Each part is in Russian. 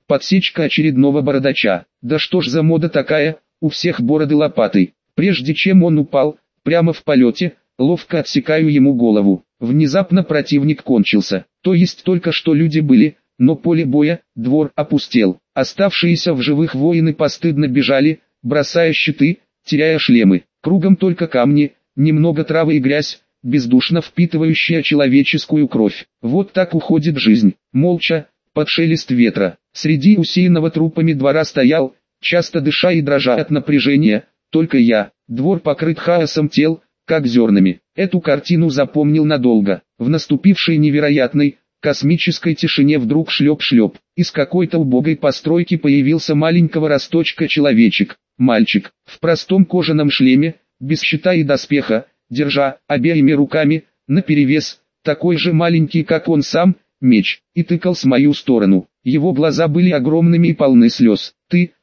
подсечка очередного бородача. Да что ж за мода такая, у всех бороды лопатой. Прежде чем он упал, прямо в полете, ловко отсекаю ему голову. Внезапно противник кончился, то есть только что люди были, но поле боя, двор опустел. Оставшиеся в живых воины постыдно бежали, бросая щиты, теряя шлемы. Кругом только камни, немного травы и грязь, бездушно впитывающая человеческую кровь. Вот так уходит жизнь, молча, под шелест ветра. Среди усеянного трупами двора стоял, часто дыша и дрожа от напряжения, только я. Двор покрыт хаосом тел, как зернами. Эту картину запомнил надолго. В наступившей невероятной, космической тишине вдруг шлеп-шлеп. Из какой-то убогой постройки появился маленького росточка человечек. Мальчик, в простом кожаном шлеме, без щита и доспеха, держа, обеими руками, наперевес, такой же маленький как он сам, меч, и тыкал с мою сторону. Его глаза были огромными и полны слез.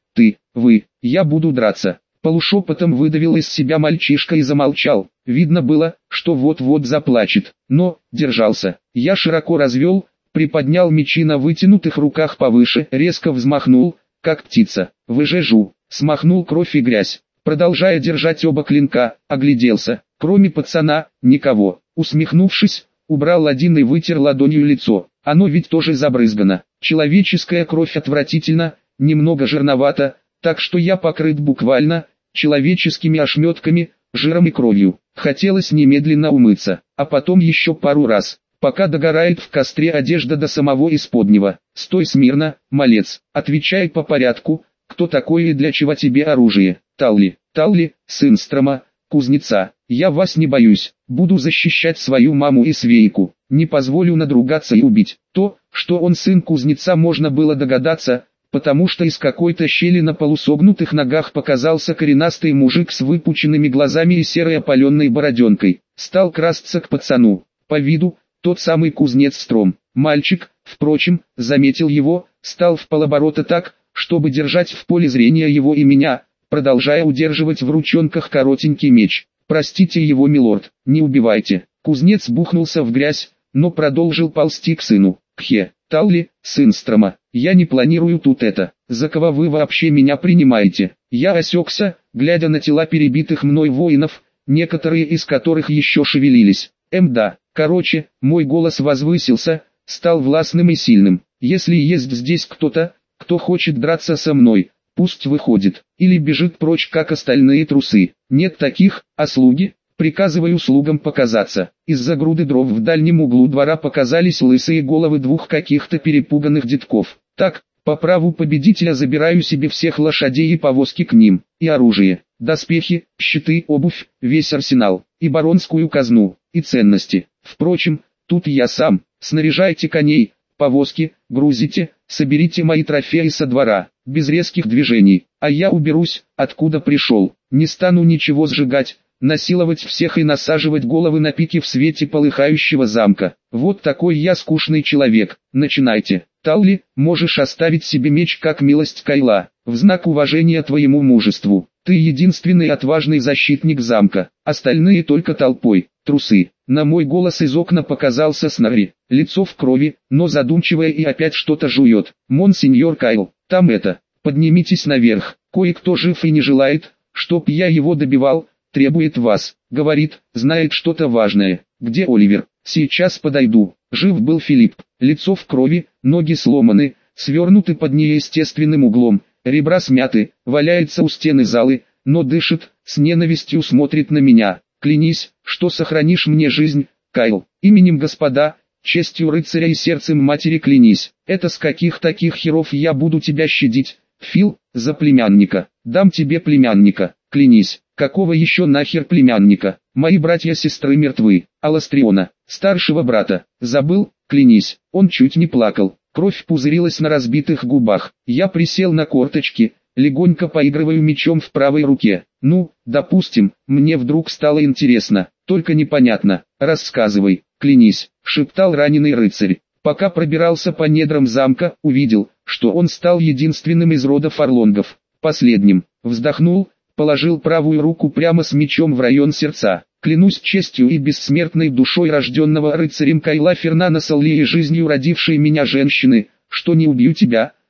Вы, я буду драться. Полушепотом выдавил из себя мальчишка и замолчал. Видно было, что вот-вот заплачет, но держался. Я широко развел, приподнял мечи на вытянутых руках повыше, резко взмахнул, как птица. Выжежу, смахнул кровь и грязь. Продолжая держать оба клинка, огляделся. Кроме пацана, никого. Усмехнувшись, убрал один и вытер ладонью лицо. Оно ведь тоже забрызгано. Человеческая кровь отвратительно, немного жирновато, так что я покрыт буквально человеческими ошметками, жиром и кровью. Хотелось немедленно умыться, а потом еще пару раз, пока догорает в костре одежда до самого исподнего. Стой смирно, малец, отвечай по порядку, кто такой и для чего тебе оружие? Талли, сын Строма, кузнеца. Я вас не боюсь, буду защищать свою маму и Свейку, не позволю надругаться и убить. То, что он сын кузнеца, можно было догадаться, потому что из какой-то щели на полусогнутых ногах показался коренастый мужик с выпученными глазами и серой опаленной бороденкой. Стал красться к пацану. По виду, тот самый кузнец Стром. Мальчик, впрочем, заметил его, стал в полоборота так, чтобы держать в поле зрения его и меня, продолжая удерживать в ручонках коротенький меч. «Простите его, милорд, не убивайте». Кузнец бухнулся в грязь, но продолжил ползти к сыну. «Кхе, Талли, сын Строма, я не планирую тут это. За кого вы вообще меня принимаете?» Я осекся, глядя на тела перебитых мной воинов, некоторые из которых еще шевелились. Да, короче, мой голос возвысился, стал властным и сильным. «Если есть здесь кто-то, кто хочет драться со мной, пусть выходит, или бежит прочь, как остальные трусы. Нет таких, а слуги?» Приказываю слугам показаться. Из-за груды дров в дальнем углу двора показались лысые головы двух каких-то перепуганных детков. Так, по праву победителя забираю себе всех лошадей и повозки к ним, и оружие, доспехи, щиты, обувь, весь арсенал, и баронскую казну, и ценности. Впрочем, тут я сам. Снаряжайте коней, повозки, грузите, соберите мои трофеи со двора, без резких движений, а я уберусь, откуда пришел. Не стану ничего сжигать, насиловать всех и насаживать головы на пики в свете полыхающего замка. Вот такой я скучный человек. Начинайте. Талли, можешь оставить себе меч как милость Кайла, в знак уважения твоему мужеству. Ты единственный отважный защитник замка, остальные только толпой, трусы. На мой голос из окна показался Снорри, лицо в крови, но задумчивое и опять что-то жует. Монсеньор Кайл, там это, поднимитесь наверх, кое-кто жив и не желает, чтоб я его добивал. Требует вас, говорит, знает что-то важное. Где Оливер? Сейчас подойду. Жив был Филипп, лицо в крови, ноги сломаны, свернуты под неестественным углом, ребра смяты, валяется у стены залы, но дышит, с ненавистью смотрит на меня. Клянись, что сохранишь мне жизнь, Кайл, именем Господа, честью рыцаря и сердцем матери клянись. Это с каких таких херов я буду тебя щадить, Фил, за племянника, дам тебе племянника, клянись. Какого еще нахер племянника? Мои братья-сестры мертвы. Аластриона, старшего брата, забыл, клянись. Он чуть не плакал. Кровь пузырилась на разбитых губах. Я присел на корточки, легонько поигрываю мечом в правой руке. Ну, допустим, мне вдруг стало интересно. Только непонятно. Рассказывай, клянись, шептал раненый рыцарь. Пока пробирался по недрам замка, увидел, что он стал единственным из рода фарлонгов. Последним. Вздохнул, положил правую руку прямо с мечом в район сердца. Клянусь честью и бессмертной душой рожденного рыцарем Кайла Фернана Салли и жизнью родившей меня женщины, что не убью тебя,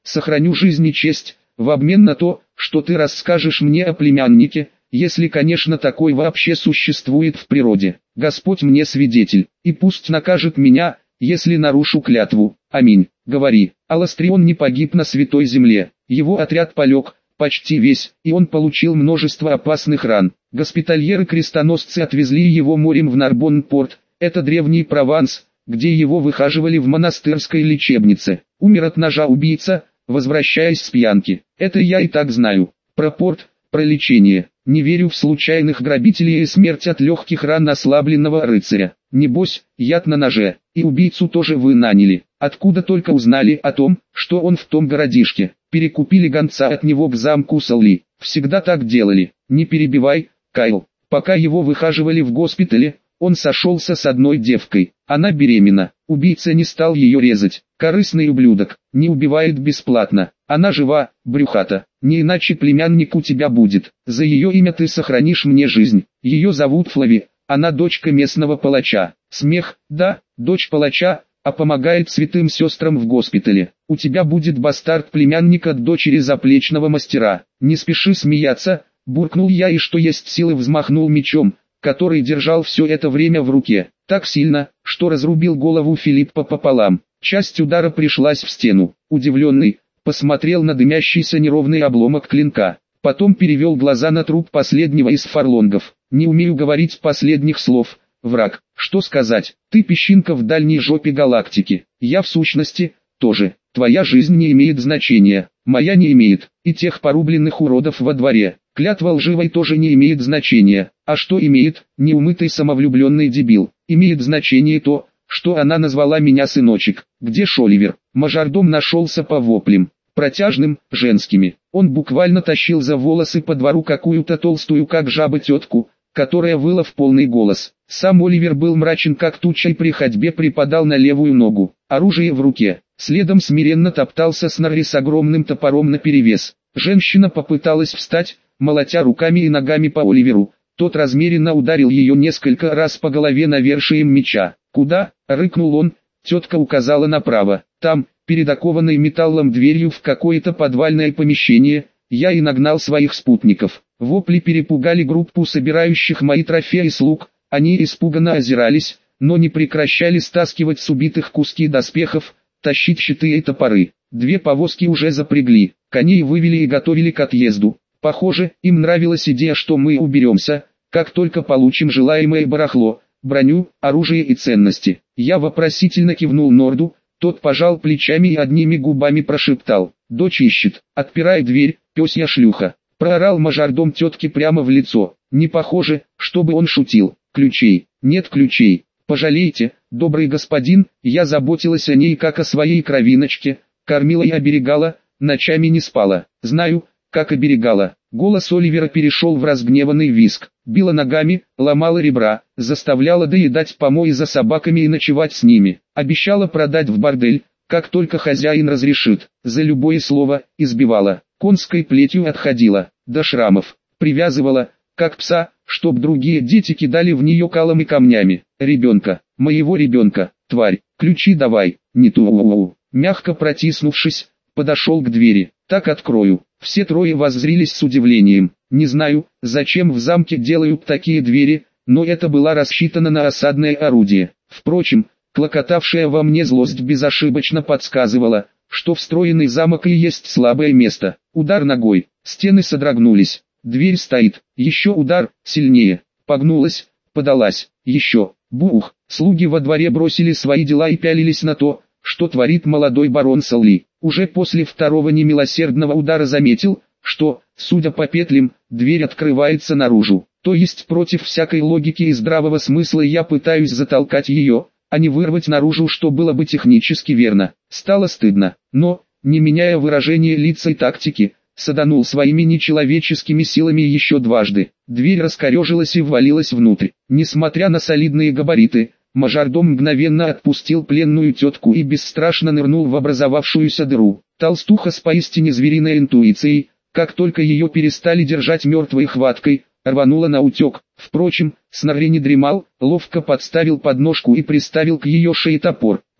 сохраню жизнь и честь, в обмен на то, что ты расскажешь мне о племяннике, если, конечно, такой вообще существует в природе. Господь мне свидетель, и пусть накажет меня, если нарушу клятву. Аминь. Говори. Аластрион не погиб на святой земле, его отряд полег, почти весь, и он получил множество опасных ран. Госпитальеры-крестоносцы отвезли его морем в Нарбонн-порт, это древний Прованс, где его выхаживали в монастырской лечебнице. Умер от ножа убийца, возвращаясь с пьянки. Это я и так знаю. Про порт, про лечение. Не верю в случайных грабителей и смерть от легких ран ослабленного рыцаря. Небось, яд на ноже. И убийцу тоже вы наняли. Откуда только узнали о том, что он в том городишке. Перекупили гонца от него к замку Салли. Всегда так делали. Не перебивай, Кайл. Пока его выхаживали в госпитале, он сошелся с одной девкой. Она беременна. Убийца не стал ее резать. Корыстный ублюдок. Не убивает бесплатно. Она жива, брюхата. Не иначе племянник у тебя будет. За ее имя ты сохранишь мне жизнь. Ее зовут Флави. Она дочка местного палача. Смех, да, дочь палача, а помогает святым сестрам в госпитале. У тебя будет бастард-племянник от дочери заплечного мастера. Не спеши смеяться, буркнул я и что есть силы взмахнул мечом, который держал все это время в руке, так сильно, что разрубил голову Филиппа пополам. Часть удара пришлась в стену. Удивленный, посмотрел на дымящийся неровный обломок клинка. Потом перевел глаза на труп последнего из фарлонгов. Не умею говорить последних слов. Враг, что сказать, ты песчинка в дальней жопе галактики. Я в сущности, тоже. Твоя жизнь не имеет значения, моя не имеет. И тех порубленных уродов во дворе. Клятва лживой тоже не имеет значения. А что имеет, неумытый самовлюбленный дебил? Имеет значение то, что она назвала меня сыночек. Где Оливер? Мажордом нашелся по воплям. Протяжным, женскими. Он буквально тащил за волосы по двору какую-то толстую как жаба тетку, которая выла в полный голос. Сам Оливер был мрачен как туча и при ходьбе припадал на левую ногу, оружие в руке. Следом смиренно топтался Снорри с огромным топором наперевес. Женщина попыталась встать, молотя руками и ногами по Оливеру. Тот размеренно ударил ее несколько раз по голове навершием меча. «Куда?» — рыкнул он. Тетка указала направо. Там, перед окованной металлом дверью в какое-то подвальное помещение, я и нагнал своих спутников. Вопли перепугали группу собирающих мои трофеи слуг, они испуганно озирались, но не прекращали стаскивать с убитых куски доспехов, тащить щиты и топоры. Две повозки уже запрягли, коней вывели и готовили к отъезду. Похоже, им нравилась идея, что мы уберемся, как только получим желаемое барахло, броню, оружие и ценности. Я вопросительно кивнул Норду, тот пожал плечами и одними губами прошептал: «Дочь ищет, отпирай дверь, пёсья шлюха», проорал мажордом тетке прямо в лицо. Не похоже, чтобы он шутил. «Ключей, нет ключей, пожалейте, добрый господин, я заботилась о ней как о своей кровиночке, кормила и оберегала, ночами не спала, знаю, как оберегала». Голос Оливера перешел в разгневанный визг. Била ногами, ломала ребра, заставляла доедать помои за собаками и ночевать с ними. Обещала продать в бордель, как только хозяин разрешит. За любое слово избивала. Конской плетью отходила, до шрамов. Привязывала, как пса, чтоб другие дети кидали в нее калом и камнями. Ребенка, моего ребенка, тварь, ключи давай, не ту. Мягко протиснувшись, подошел к двери. Так открою. Все трое воззрились с удивлением. Не знаю, зачем в замке делают такие двери, но это была рассчитана на осадное орудие. Впрочем, клокотавшая во мне злость безошибочно подсказывала, что встроенный замок и есть слабое место. Удар ногой, стены содрогнулись. Дверь стоит, еще удар, сильнее. Погнулась, подалась, еще. Бух, слуги во дворе бросили свои дела и пялились на то, что творит молодой барон Салли. Уже после второго немилосердного удара заметил, что, судя по петлям, дверь открывается наружу. То есть против всякой логики и здравого смысла я пытаюсь затолкать ее, а не вырвать наружу, что было бы технически верно. Стало стыдно, но, не меняя выражения лица и тактики, саданул своими нечеловеческими силами еще дважды. Дверь раскорежилась и ввалилась внутрь. Несмотря на солидные габариты, мажордом мгновенно отпустил пленную тетку и бесстрашно нырнул в образовавшуюся дыру. Толстуха с поистине звериной интуицией, как только ее перестали держать мертвой хваткой, рванула на утек. Впрочем, Снорри не дремал, ловко подставил подножку и приставил к ее шее топор.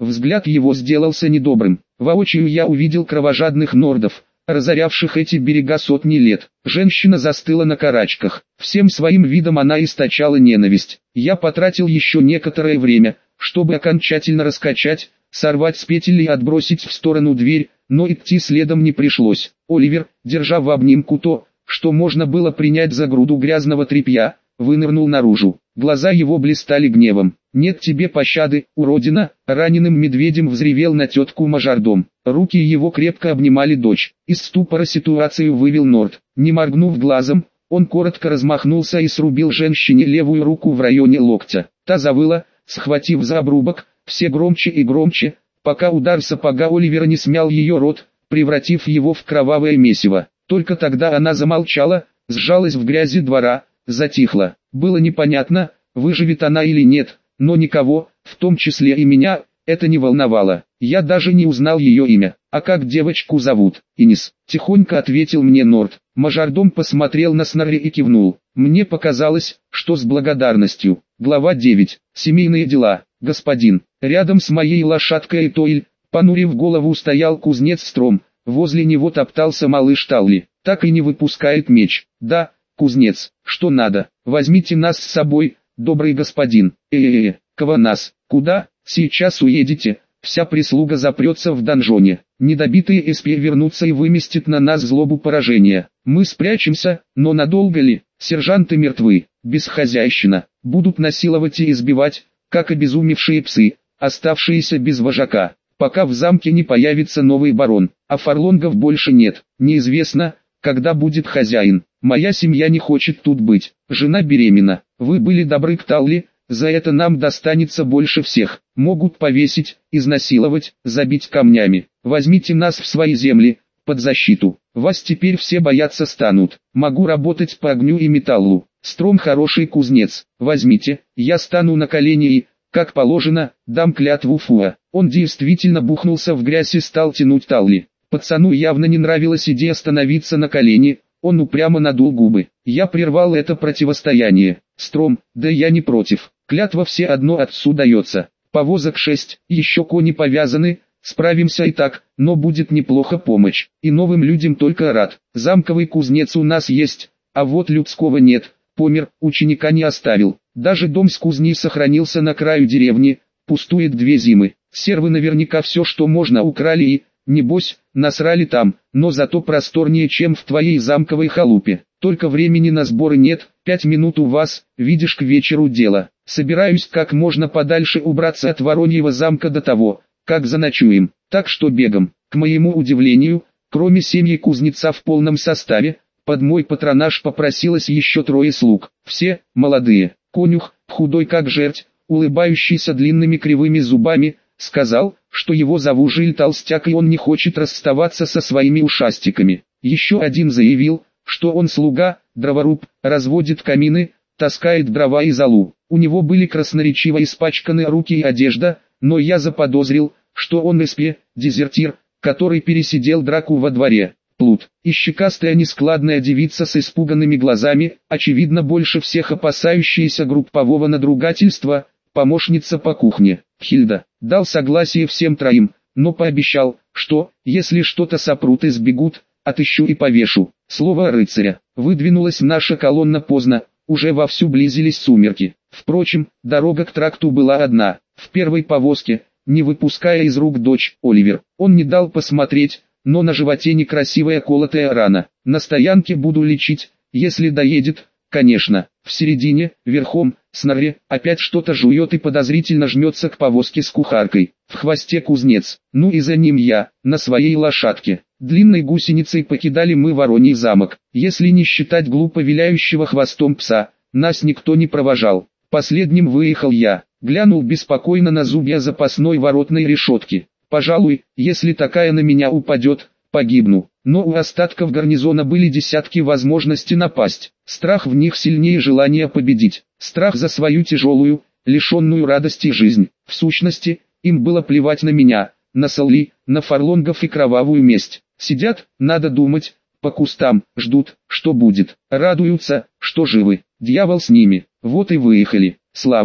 Взгляд его сделался недобрым. Воочию я увидел кровожадных нордов, разорявших эти берега сотни лет. Женщина застыла на карачках. Всем своим видом она источала ненависть. Я потратил еще некоторое время, чтобы окончательно раскачать, сорвать с петель и отбросить в сторону дверь, но идти следом не пришлось. Оливер, держа в обнимку то, что можно было принять за груду грязного тряпья, вынырнул наружу. Глаза его блистали гневом. «Нет тебе пощады, уродина!» Раненым медведем взревел на тетку мажордом. Руки его крепко обнимали дочь. Из ступора ситуацию вывел Норд. Не моргнув глазом, он коротко размахнулся и срубил женщине левую руку в районе локтя. Та завыла, схватив за обрубок, все громче и громче, пока удар сапога Оливера не смял ее рот, превратив его в кровавое месиво. Только тогда она замолчала, сжалась в грязи двора, затихла. Было непонятно, выживет она или нет, но никого, в том числе и меня, это не волновало. Я даже не узнал ее имя. «А как девочку зовут?» «Инис», — тихонько ответил мне Норд. Мажордом посмотрел на Снорри и кивнул. Мне показалось, что с благодарностью. Глава 9. Семейные дела. «Господин». Рядом с моей лошадкой Тойль, понурив голову, стоял кузнец Стром. Возле него топтался малыш Талли. Так и не выпускает меч. «Да, кузнец, что надо? Возьмите нас с собой, добрый господин». Кого нас? Куда? Сейчас уедете. Вся прислуга запрется в донжоне. Недобитые СП вернутся и выместят на нас злобу поражения. Мы спрячемся, но надолго ли? Сержанты мертвы, бесхозяйщина. Будут насиловать и избивать, как обезумевшие псы, оставшиеся без вожака. Пока в замке не появится новый барон, а фарлонгов больше нет. Неизвестно, когда будет хозяин. Моя семья не хочет тут быть. Жена беременна. Вы были добры к Талли. За это нам достанется больше всех. Могут повесить, изнасиловать, забить камнями. Возьмите нас в свои земли, под защиту. Вас теперь все бояться станут. Могу работать по огню и металлу. Стром хороший кузнец. Возьмите, я стану на колени и, как положено, дам клятву Фуа. Он действительно бухнулся в грязь и стал тянуть Талли. Пацану явно не нравилась идея становиться на колени. Он упрямо надул губы. Я прервал это противостояние. Стром, да я не против. Клятва все одно отцу дается. Повозок 6, еще кони повязаны, справимся и так, но будет неплохо помощь. И новым людям только рад. Замковый кузнец у нас есть, а вот людского нет. Помер, ученика не оставил. Даже дом с кузней сохранился на краю деревни, пустует 2 зимы. Сервы наверняка все, что можно, украли и, небось, насрали там, но зато просторнее, чем в твоей замковой халупе. Только времени на сборы нет, 5 минут у вас, видишь, к вечеру дело. Собираюсь как можно подальше убраться от Вороньего замка до того, как заночуем, так что бегом. К моему удивлению, кроме семьи кузнеца в полном составе, под мой патронаж попросилось еще 3 слуг. Все молодые. Конюх, худой как жерть, улыбающийся длинными кривыми зубами, сказал, что его зовут Жиль Толстяк и он не хочет расставаться со своими ушастиками. Еще один заявил, что он слуга, дроворуб, разводит камины, таскает дрова и золу. У него были красноречиво испачканы руки и одежда, но я заподозрил, что он СП, дезертир, который пересидел драку во дворе. Плут и щекастая нескладная девица с испуганными глазами, очевидно больше всех опасающаяся группового надругательства, помощница по кухне. Хильда дал согласие всем 3, но пообещал, что, если что-то сопрут и сбегут, отыщу и повешу. Слово рыцаря. Выдвинулась наша колонна поздно, уже вовсю близились сумерки. Впрочем, дорога к тракту была одна. В первой повозке, не выпуская из рук дочь, Оливер. Он не дал посмотреть, но на животе некрасивая колотая рана. На стоянке буду лечить, если доедет, конечно. В середине, верхом, Снорри, опять что-то жует и подозрительно жмется к повозке с кухаркой. В хвосте кузнец, ну и за ним я, на своей лошадке. Длинной гусеницей покидали мы Вороний замок. Если не считать глупо виляющего хвостом пса, нас никто не провожал. Последним выехал я, глянул беспокойно на зубья запасной воротной решетки. Пожалуй, если такая на меня упадет, погибну. Но у остатков гарнизона были десятки возможностей напасть. Страх в них сильнее желания победить. Страх за свою тяжелую, лишенную радости жизнь. В сущности, им было плевать на меня, на Салли, на фарлонгов и кровавую месть. Сидят, надо думать, по кустам, ждут, что будет. Радуются, что живы. Дьявол с ними. Вот и выехали. Славно.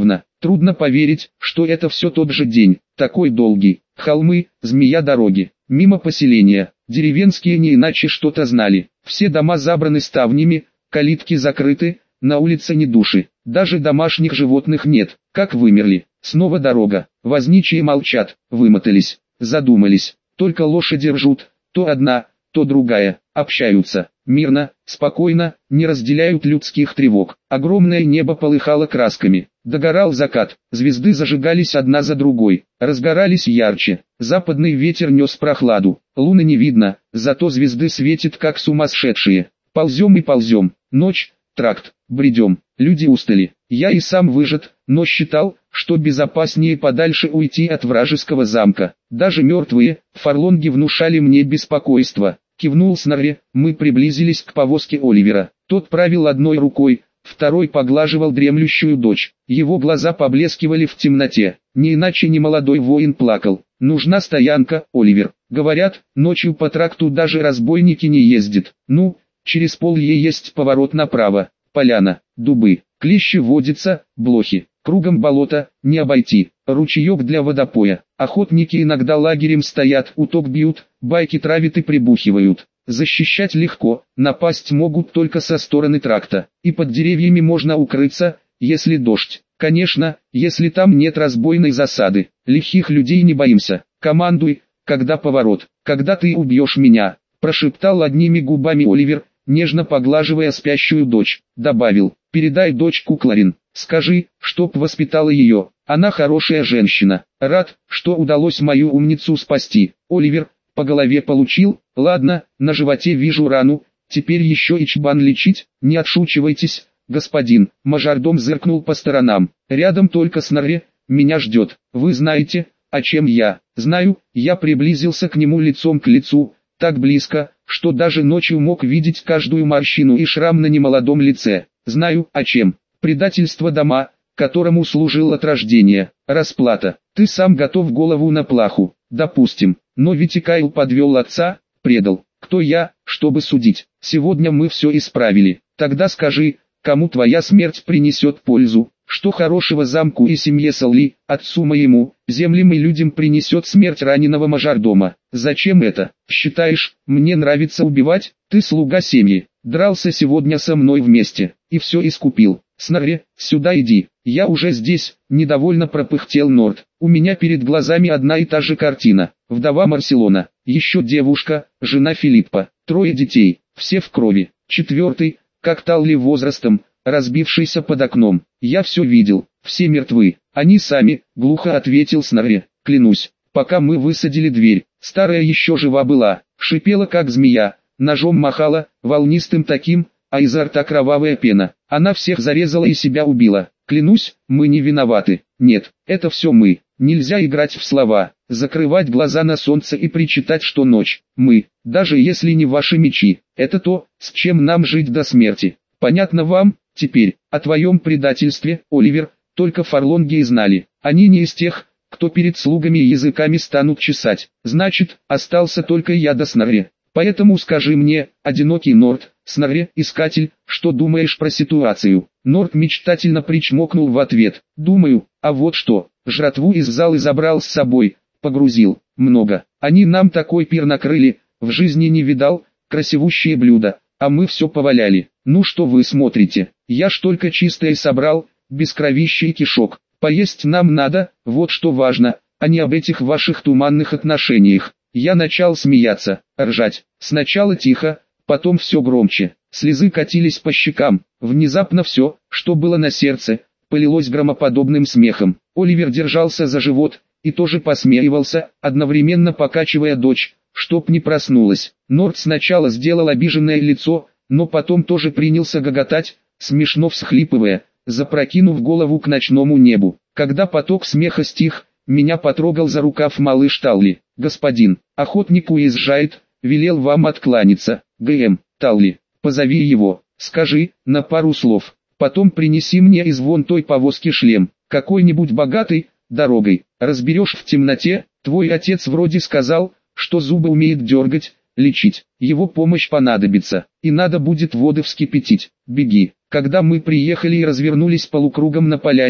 Трудно поверить, что это все тот же день, такой долгий. Холмы, змея дороги, мимо поселения. Деревенские не иначе что-то знали. Все дома забраны ставнями, калитки закрыты, на улице ни души. Даже домашних животных нет, как вымерли. Снова дорога. Возничие молчат, вымотались, задумались. Только лошади ржут, то одна, то другая. Общаются, мирно, спокойно, не разделяют людских тревог. Огромное небо полыхало красками. Догорал закат, звезды зажигались одна за другой, разгорались ярче. Западный ветер нес прохладу, луны не видно, зато звезды светят как сумасшедшие. Ползем и ползем, ночь, тракт, бредем, люди устали. Я и сам выжат, но считал, что безопаснее подальше уйти от вражеского замка. Даже мертвые фарлонги внушали мне беспокойство. Кивнул Снорри, мы приблизились к повозке Оливера. Тот правил одной рукой, второй поглаживал дремлющую дочь. Его глаза поблескивали в темноте. Не иначе немолодой воин плакал. Нужна стоянка, Оливер. Говорят, ночью по тракту даже разбойники не ездят. Ну, через поле есть поворот направо. Поляна, дубы, клещи водятся, блохи. Кругом болото, не обойти. Ручеек для водопоя. Охотники иногда лагерем стоят, уток бьют, байки травят и прибухивают. Защищать легко, напасть могут только со стороны тракта. И под деревьями можно укрыться, если дождь. Конечно, если там нет разбойной засады. Лихих людей не боимся. Командуй, когда поворот, когда ты убьешь меня, прошептал одними губами Оливер, нежно поглаживая спящую дочь. Добавил, передай дочку Кларин. Скажи, чтоб воспитала ее, она хорошая женщина. Рад, что удалось мою умницу спасти. Оливер, по голове получил, ладно, на животе вижу рану, теперь еще и чбан лечить, не отшучивайтесь, господин. Мажордом зыркнул по сторонам, рядом только Снорри, меня ждет. Вы знаете, о чем я? Знаю, я приблизился к нему лицом к лицу, так близко, что даже ночью мог видеть каждую морщину и шрам на немолодом лице. Знаю, о чем. Предательство дома, которому служил от рождения, расплата. Ты сам готов голову на плаху, допустим, но ведь и Кайл подвел отца, предал. Кто я, чтобы судить? Сегодня мы все исправили. Тогда скажи, кому твоя смерть принесет пользу? Что хорошего замку и семье Салли, отцу моему, землям и людям принесет смерть раненого мажордома? Зачем это? Считаешь, мне нравится убивать? Ты слуга семьи, дрался сегодня со мной вместе, и все искупил. Снорри, сюда иди, я уже здесь, недовольно пропыхтел Норт. У меня перед глазами одна и та же картина. Вдова Марселона, еще девушка, жена Филиппа, 3 детей, все в крови. 4, как Талли возрастом, разбившийся под окном. Я все видел, все мертвы. Они сами, глухо ответил Снорри. Клянусь, пока мы высадили дверь, старая еще жива была, шипела как змея, ножом махала, волнистым таким, а изо рта кровавая пена. Она всех зарезала и себя убила. Клянусь, мы не виноваты. Нет, это все мы. Нельзя играть в слова, закрывать глаза на солнце и причитать, что ночь. Мы, даже если не ваши мечи, это то, с чем нам жить до смерти. Понятно вам? Теперь, о твоем предательстве, Оливер, только фарлонги и знали. Они не из тех, кто перед слугами и языками станут чесать. Значит, остался только я да Снорри. Поэтому скажи мне, одинокий Норт, Снорри, искатель, что думаешь про ситуацию? Норт мечтательно причмокнул в ответ. Думаю, а вот что, жратву из зала забрал с собой, погрузил, много. Они нам такой пир накрыли, в жизни не видал, красивущие блюда, а мы все поваляли. Ну что вы смотрите, я ж только чистое собрал, без кровища и кишок. Поесть нам надо, вот что важно, а не об этих ваших туманных отношениях. Я начал смеяться, ржать, сначала тихо, потом все громче, слезы катились по щекам, внезапно все, что было на сердце, полилось громоподобным смехом. Оливер держался за живот, и тоже посмеивался, одновременно покачивая дочь, чтоб не проснулась. Норт сначала сделал обиженное лицо, но потом тоже принялся гоготать, смешно всхлипывая, запрокинув голову к ночному небу. Когда поток смеха стих, меня потрогал за рукав малыш Талли. Господин, охотник уезжает, велел вам откланяться. ГМ, Талли, позови его, скажи, на пару слов. Потом принеси мне из вон той повозки шлем, какой-нибудь богатый, дорогой. Разберешь в темноте, твой отец вроде сказал, что зубы умеет дергать, лечить. Его помощь понадобится, и надо будет воды вскипятить. Беги. Когда мы приехали и развернулись полукругом на поляне,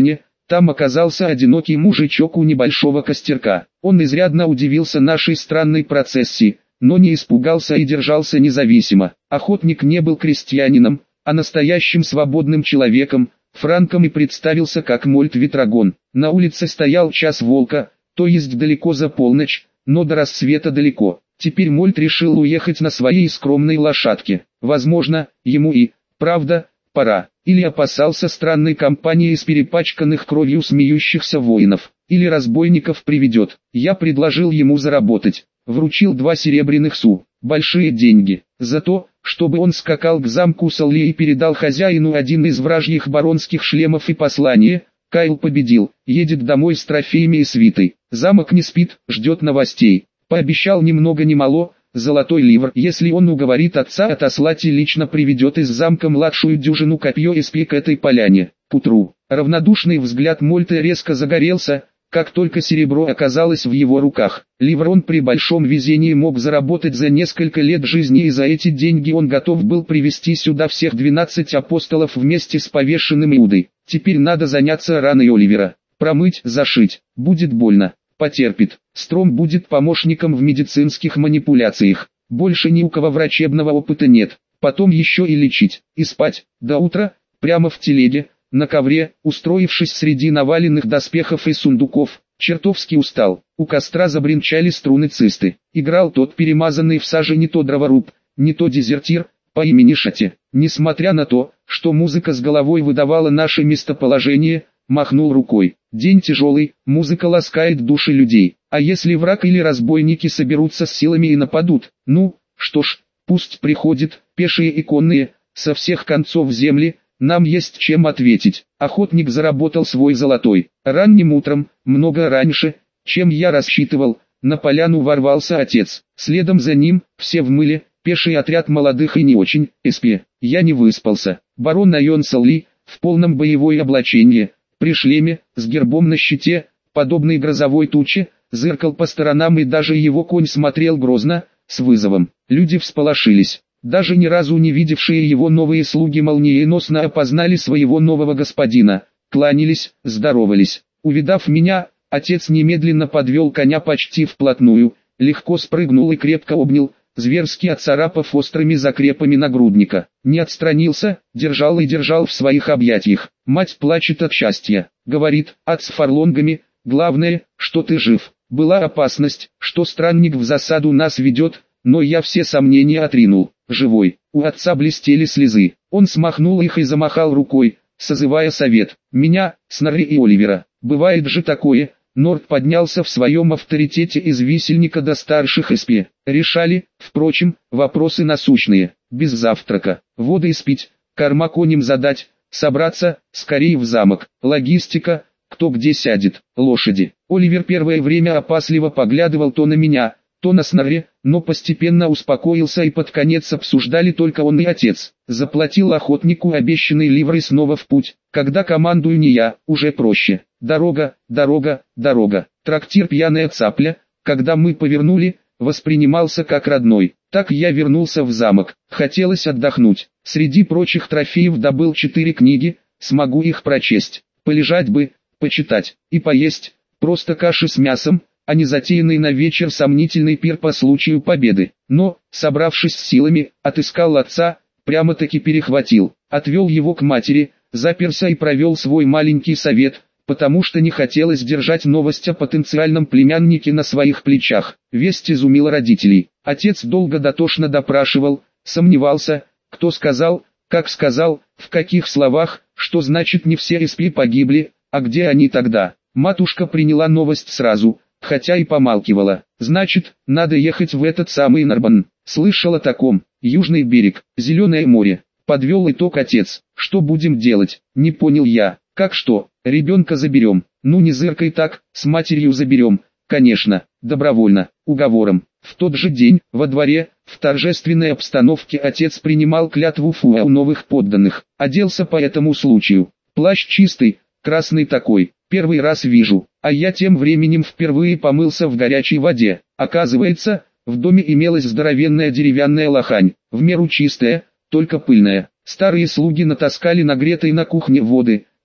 Там оказался одинокий мужичок у небольшого костерка. Он изрядно удивился нашей странной процессии, но не испугался и держался независимо. Охотник не был крестьянином, а настоящим свободным человеком, франком, и представился как Мольт Ветрогон. На улице стоял час волка, то есть далеко за полночь, но до рассвета далеко. Теперь Мольт решил уехать на своей скромной лошадке. Возможно, ему и, правда, пора. Или опасался странной компании из перепачканных кровью смеющихся воинов. Или разбойников приведет. Я предложил ему заработать. Вручил 2 серебряных су. Большие деньги. За то, чтобы он скакал к замку Салли и передал хозяину один из вражьих баронских шлемов и послание. Кайл победил, едет домой с трофеями и свитой. Замок не спит, ждет новостей. Пообещал ни много ни мало, золотой ливр, если он уговорит отца отослать и лично приведет из замка младшую дюжину копье и спи к этой поляне. К утру. Равнодушный взгляд Мольта резко загорелся, как только серебро оказалось в его руках. Ливр он при большом везении мог заработать за несколько лет жизни, и за эти деньги он готов был привести сюда всех 12 апостолов вместе с повешенным Иудой. Теперь надо заняться раной Оливера. Промыть, зашить. Будет больно. Потерпит. Стром будет помощником в медицинских манипуляциях. Больше ни у кого врачебного опыта нет. Потом еще и лечить. И спать. До утра, прямо в телеге, на ковре, устроившись среди наваленных доспехов и сундуков. Чертовски устал. У костра забринчали струны цисты. Играл тот перемазанный в саже не то дроворуб, не то дезертир, по имени Шати. Несмотря на то, что музыка с головой выдавала наше местоположение, махнул рукой. День тяжелый, музыка ласкает души людей. А если враг или разбойники соберутся с силами и нападут? Ну, что ж, пусть приходят, пешие и конные, со всех концов земли. Нам есть чем ответить. Охотник заработал свой золотой. Ранним утром, много раньше, чем я рассчитывал, на поляну ворвался отец. Следом за ним, все в мыле, пеший отряд молодых и не очень, эспи. Я не выспался. Барон Айон Салли, в полном боевой облачении, при шлеме, с гербом на щите, подобной грозовой туче, зыркал по сторонам, и даже его конь смотрел грозно, с вызовом. Люди всполошились. Даже ни разу не видевшие его новые слуги молниеносно опознали своего нового господина, кланялись, здоровались. Увидав меня, отец немедленно подвел коня почти вплотную, легко спрыгнул и крепко обнял, зверски отцарапав острыми закрепами нагрудника. Не отстранился, держал и держал в своих объятиях. Мать плачет от счастья, говорит, ад с фарлонгами, главное, что ты жив. Была опасность, что странник в засаду нас ведет, но я все сомнения отринул. Живой. У отца блестели слезы. Он смахнул их и замахал рукой, созывая совет. Меня, Снорри и Оливера. Бывает же такое. Норд поднялся в своем авторитете из висельника до старших эспи. Решали, впрочем, вопросы насущные. Без завтрака. Воды испить, корма коням задать, собраться, скорее в замок. Логистика, кто где сядет, лошади. Оливер первое время опасливо поглядывал то на меня, то на Снорри, но постепенно успокоился, и под конец обсуждали только он и отец. Заплатил охотнику обещанный ливр и снова в путь. Когда командую не я, уже проще. Дорога, дорога, дорога. Трактир «Пьяная цапля», когда мы повернули, воспринимался как родной. Так я вернулся в замок. Хотелось отдохнуть. Среди прочих трофеев добыл 4 книги, смогу их прочесть. Полежать бы, почитать и поесть. Просто каши с мясом, а не затеянный на вечер сомнительный пир по случаю победы. Но, собравшись с силами, отыскал отца, прямо-таки перехватил, отвел его к матери, заперся и провел свой маленький совет, потому что не хотелось держать новость о потенциальном племяннике на своих плечах. Весть изумила родителей. Отец долго дотошно допрашивал, сомневался, кто сказал, как сказал, в каких словах, что значит не все эспи погибли, а где они тогда. Матушка приняла новость сразу, хотя и помалкивала. Значит, надо ехать в этот самый Нарбан. Слышал о таком. Южный берег, Зеленое море. Подвел итог отец. Что будем делать? Не понял я. Как что? Ребенка заберем. Ну не зыркай так, с матерью заберем. Конечно, добровольно, уговором. В тот же день, во дворе, в торжественной обстановке отец принимал клятву Фуа у новых подданных. Оделся по этому случаю. Плащ чистый, красный такой. Первый раз вижу, а я тем временем впервые помылся в горячей воде. Оказывается, в доме имелась здоровенная деревянная лохань, в меру чистая, только пыльная. Старые слуги натаскали нагретой на кухне воды,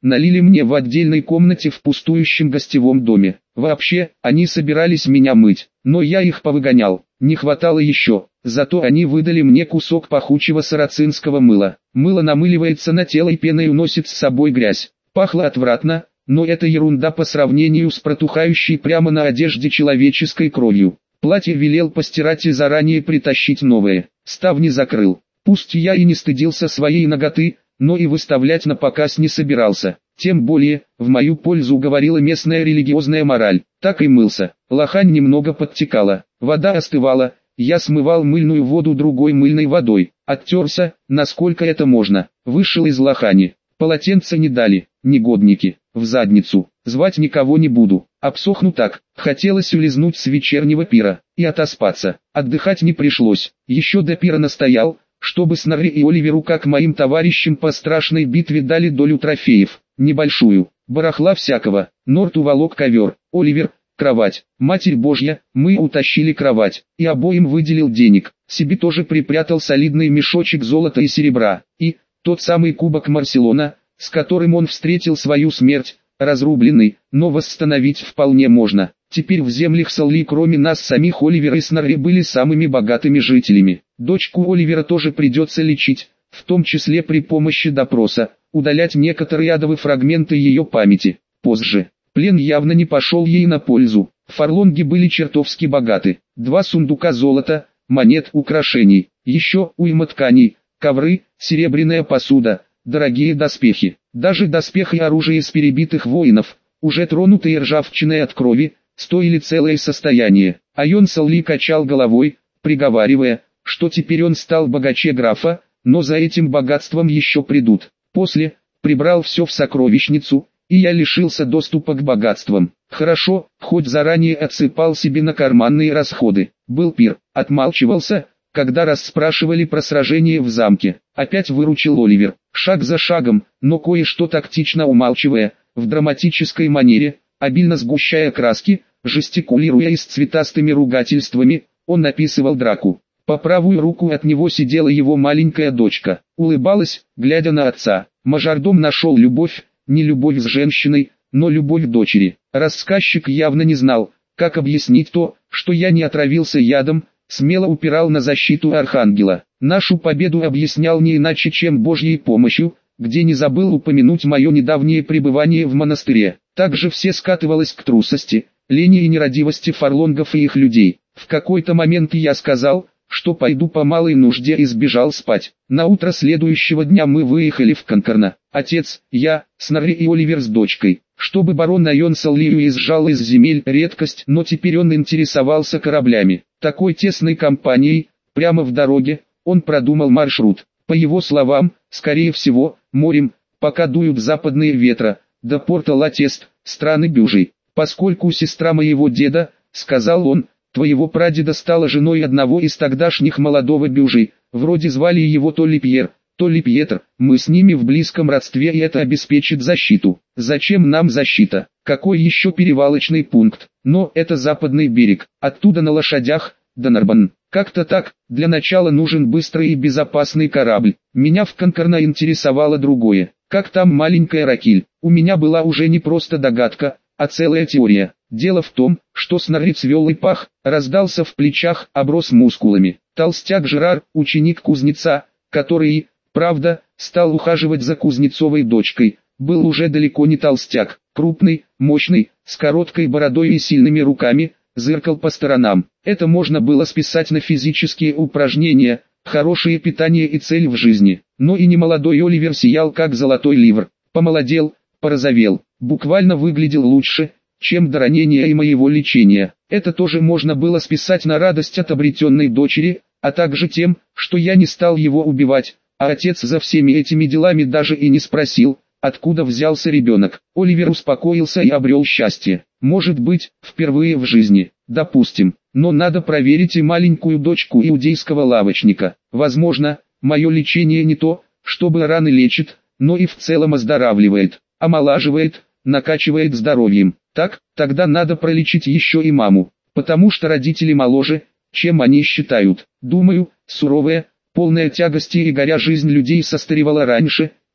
налили мне в отдельной комнате в пустующем гостевом доме. Вообще, они собирались меня мыть, но я их повыгонял, не хватало еще. Зато они выдали мне кусок пахучего сарацинского мыла. Мыло намыливается на тело и пеной уносит с собой грязь. Пахло отвратно, но это ерунда по сравнению с протухающей прямо на одежде человеческой кровью. Платье велел постирать и заранее притащить новое. Ставни закрыл. Пусть я и не стыдился своей наготы, но и выставлять на показ не собирался. Тем более, в мою пользу говорила местная религиозная мораль. Так и мылся. Лохань немного подтекала. Вода остывала. Я смывал мыльную воду другой мыльной водой. Оттерся, насколько это можно. Вышел из лохани. Полотенца не дали. Негодники. В задницу. Звать никого не буду. Обсохну так. Хотелось улизнуть с вечернего пира. И отоспаться. Отдыхать не пришлось. Еще до пира настоял, чтобы Снорри и Оливеру, как моим товарищам по страшной битве, дали долю трофеев. Небольшую. Барахла всякого. Норт уволок ковер. Оливер — кровать. Матерь Божья, мы утащили кровать. И обоим выделил денег. Себе тоже припрятал солидный мешочек золота и серебра. И тот самый кубок Марселона, с которым он встретил свою смерть, разрубленный, но восстановить вполне можно. Теперь в землях Салли кроме нас самих Оливер и Снорри были самыми богатыми жителями. Дочку Оливера тоже придется лечить, в том числе при помощи допроса, удалять некоторые адовые фрагменты ее памяти. Позже. Плен явно не пошел ей на пользу. Фарлонги были чертовски богаты. 2 сундука золота, монет, украшений, еще уйма тканей, ковры, серебряная посуда, дорогие доспехи. Даже доспехи и оружие из перебитых воинов, уже тронутые ржавчиной от крови, стоили целое состояние. Айон Салли качал головой, приговаривая, что теперь он стал богаче графа, но за этим богатством еще придут. После, прибрал все в сокровищницу, и я лишился доступа к богатствам. Хорошо, хоть заранее отсыпал себе на карманные расходы. Был пир, отмалчивался, когда расспрашивали про сражение в замке. Опять выручил Оливер, шаг за шагом, но кое-что тактично умалчивая, в драматической манере, обильно сгущая краски, жестикулируя и с цветастыми ругательствами, он описывал драку. По правую руку от него сидела его маленькая дочка, улыбалась, глядя на отца. Мажордом нашел любовь, не любовь с женщиной, но любовь дочери. Рассказчик явно не знал, как объяснить то, что я не отравился ядом, смело упирал на защиту Архангела. Нашу победу объяснял не иначе, чем Божьей помощью, где не забыл упомянуть мое недавнее пребывание в монастыре. Также все скатывалось к трусости, лени и нерадивости фарлонгов и их людей. В какой-то момент я сказал, что пойду по малой нужде, и сбежал спать. На утро следующего дня мы выехали в Конкорно. Отец, я, Снорри и Оливер с дочкой. Чтобы барон Айон Салли уезжал из земель — редкость, но теперь он интересовался кораблями. Такой тесной компанией, прямо в дороге, он продумал маршрут. По его словам, скорее всего, морем, пока дуют западные ветра, до порта Латест, страны Бюжей. Поскольку сестра моего деда, сказал он, твоего прадеда стала женой одного из тогдашних молодого Бюжей, вроде звали его то ли Пьер, то ли Пьетр, мы с ними в близком родстве, и это обеспечит защиту. Зачем нам защита? Какой еще перевалочный пункт? Но это западный берег, оттуда на лошадях, до Нарбан. Как-то так, для начала нужен быстрый и безопасный корабль. Меня в Конкорно интересовало другое. Как там маленькая Ракиль? У меня была уже не просто догадка, а целая теория. Дело в том, что Снорри цвел и пах, раздался в плечах, оброс мускулами. Толстяк Жерар, ученик кузнеца, который, правда, стал ухаживать за Кузнецовой дочкой, был уже далеко не толстяк, крупный, мощный, с короткой бородой и сильными руками, зыркал по сторонам. Это можно было списать на физические упражнения, хорошее питание и цель в жизни. Но и немолодой Оливер сиял как золотой ливр. Помолодел, порозовел, буквально выглядел лучше, чем до ранения и моего лечения. Это тоже можно было списать на радость от обретенной дочери, а также тем, что я не стал его убивать, а отец за всеми этими делами даже и не спросил, откуда взялся ребенок. Оливер успокоился и обрел счастье. Может быть, впервые в жизни, допустим, но надо проверить и маленькую дочку иудейского лавочника. Возможно, мое лечение не то, чтобы раны лечит, но и в целом оздоравливает, омолаживает, накачивает здоровьем. Так, тогда надо пролечить еще и маму, потому что родители моложе, чем они считают. Думаю, суровая, полная тягости и горя жизнь людей состаревала раньше,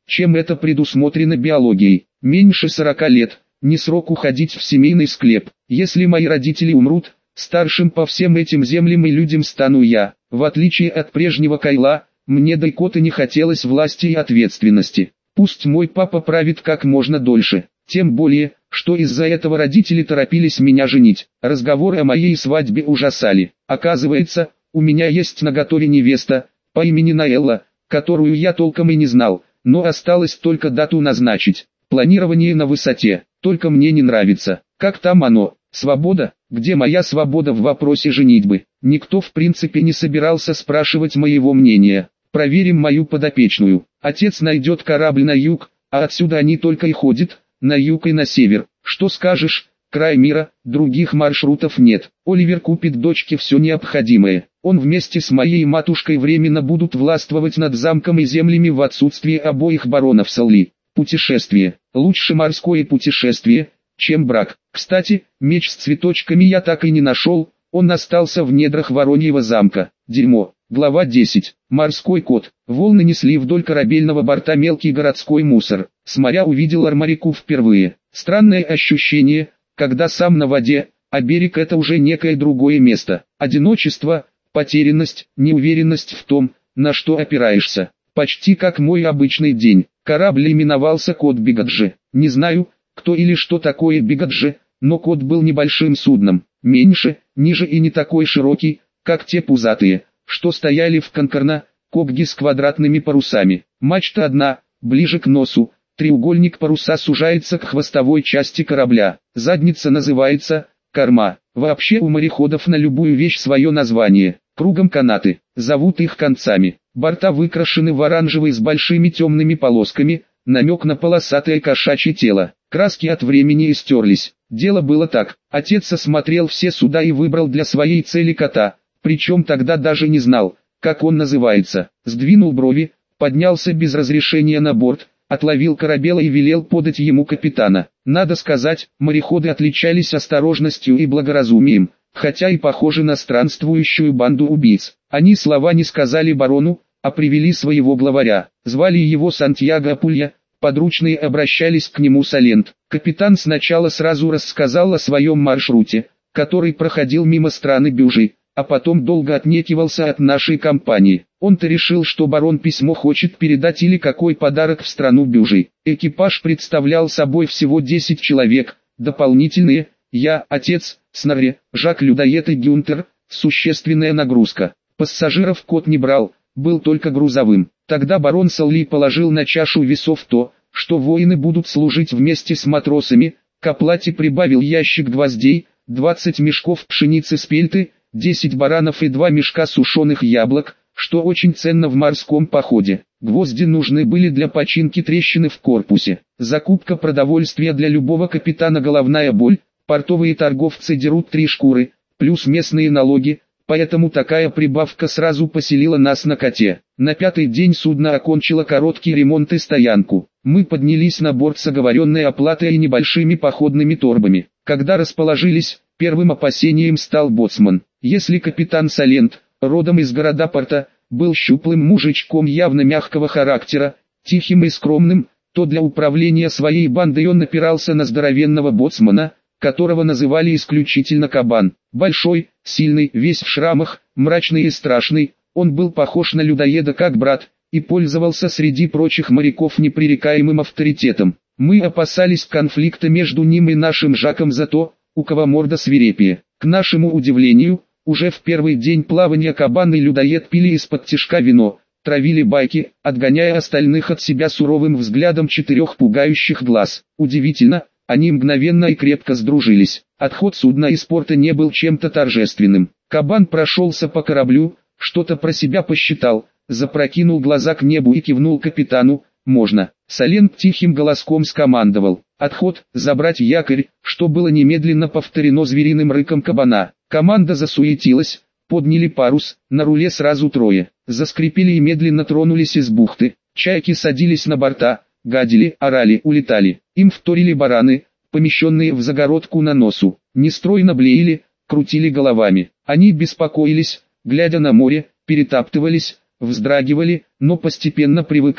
чем это предусмотрено биологией. Меньше 40 лет, не срок уходить в семейный склеп. Если мои родители умрут, старшим по всем этим землям и людям стану я. В отличие от прежнего Кайла, мне до икоты не хотелось власти и ответственности. Пусть мой папа правит как можно дольше. Тем более, что из-за этого родители торопились меня женить. Разговоры о моей свадьбе ужасали. Оказывается, у меня есть наготове невеста, по имени Наэлла, которую я толком и не знал, но осталось только дату назначить. Планирование на высоте, только мне не нравится. Как там оно? Свобода? Где моя свобода в вопросе женитьбы? Никто в принципе не собирался спрашивать моего мнения. Проверим мою подопечную. Отец найдет корабль на юг, а отсюда они только и ходят, на юг и на север. Что скажешь? Край мира, других маршрутов нет. Оливер купит дочке все необходимое. Он вместе с моей матушкой временно будут властвовать над замком и землями в отсутствие обоих баронов Салли. Путешествие. Лучше морское путешествие, чем брак. Кстати, меч с цветочками я так и не нашел, он остался в недрах Вороньего замка. Дерьмо. Глава 10. Морской кот. Волны несли вдоль корабельного борта мелкий городской мусор. С моря увидел Армарику впервые. Странное ощущение, когда сам на воде, а берег это уже некое другое место. Одиночество, потерянность, неуверенность в том, на что опираешься. Почти как мой обычный день. Корабль именовался Кот Бигаджи. Не знаю, кто или что такое Бигаджи, но кот был небольшим судном. Меньше, ниже и не такой широкий, как те пузатые, что стояли в Конкорна-Кобге с квадратными парусами. Мачта одна, ближе к носу, треугольник паруса сужается к хвостовой части корабля. Задница называется корма. Вообще у мореходов на любую вещь свое название. Кругом канаты, зовут их концами. Борта выкрашены в оранжевый с большими темными полосками, намек на полосатое кошачье тело. Краски от времени истерлись. Дело было так. Отец осмотрел все суда и выбрал для своей цели кота, причем тогда даже не знал, как он называется. Сдвинул брови, поднялся без разрешения на борт, отловил корабела и велел подать ему капитана. Надо сказать, мореходы отличались осторожностью и благоразумием, хотя и похожи на странствующую банду убийц. Они слова не сказали барону, а привели своего главаря. Звали его Сантьяго Апулья, подручные обращались к нему Салент. Капитан сначала сразу рассказал о своем маршруте, который проходил мимо страны Бюжи, а потом долго отнекивался от нашей компании. Он-то решил, что барон письмо хочет передать или какой подарок в страну Бюжи. Экипаж представлял собой всего 10 человек, дополнительные, я, отец, Снарри, Жак-людоед и Гюнтер, существенная нагрузка. Пассажиров кот не брал, был только грузовым. Тогда барон Салли положил на чашу весов то, что воины будут служить вместе с матросами, к оплате прибавил ящик гвоздей, 20 мешков пшеницы спельты, 10 баранов и 2 мешка сушеных яблок, что очень ценно в морском походе. Гвозди нужны были для починки трещины в корпусе. Закупка продовольствия для любого капитана головная боль, портовые торговцы дерут 3 шкуры, плюс местные налоги, поэтому такая прибавка сразу поселила нас на коте. На 5-й день судно окончило короткий ремонт и стоянку. Мы поднялись на борт с оговоренной оплатой и небольшими походными торбами. Когда расположились, первым опасением стал боцман. Если капитан Салент, родом из города-порта, был щуплым мужичком явно мягкого характера, тихим и скромным, то для управления своей бандой он опирался на здоровенного боцмана, которого называли исключительно Кабан. Большой, сильный, весь в шрамах, мрачный и страшный, он был похож на людоеда как брат, и пользовался среди прочих моряков непререкаемым авторитетом. Мы опасались конфликта между ним и нашим Жаком за то, у кого морда свирепее. К нашему удивлению, уже в первый день плавания Кабан и людоед пили из-под тишка вино, травили байки, отгоняя остальных от себя суровым взглядом 4 пугающих глаз. Удивительно, они мгновенно и крепко сдружились. Отход судна из порта не был чем-то торжественным. Кабан прошелся по кораблю, что-то про себя посчитал, запрокинул глаза к небу и кивнул капитану: «Можно». Салент тихим голоском скомандовал: «Отход, забрать якорь», что было немедленно повторено звериным рыком кабана. Команда засуетилась, подняли парус, на руле сразу 3. Заскрипели и медленно тронулись из бухты. Чайки садились на борта, гадили, орали, улетали. Им вторили бараны, помещенные в загородку на носу. Нестройно блеяли, крутили головами. Они беспокоились, глядя на море, перетаптывались, вздрагивали, но постепенно привыкали.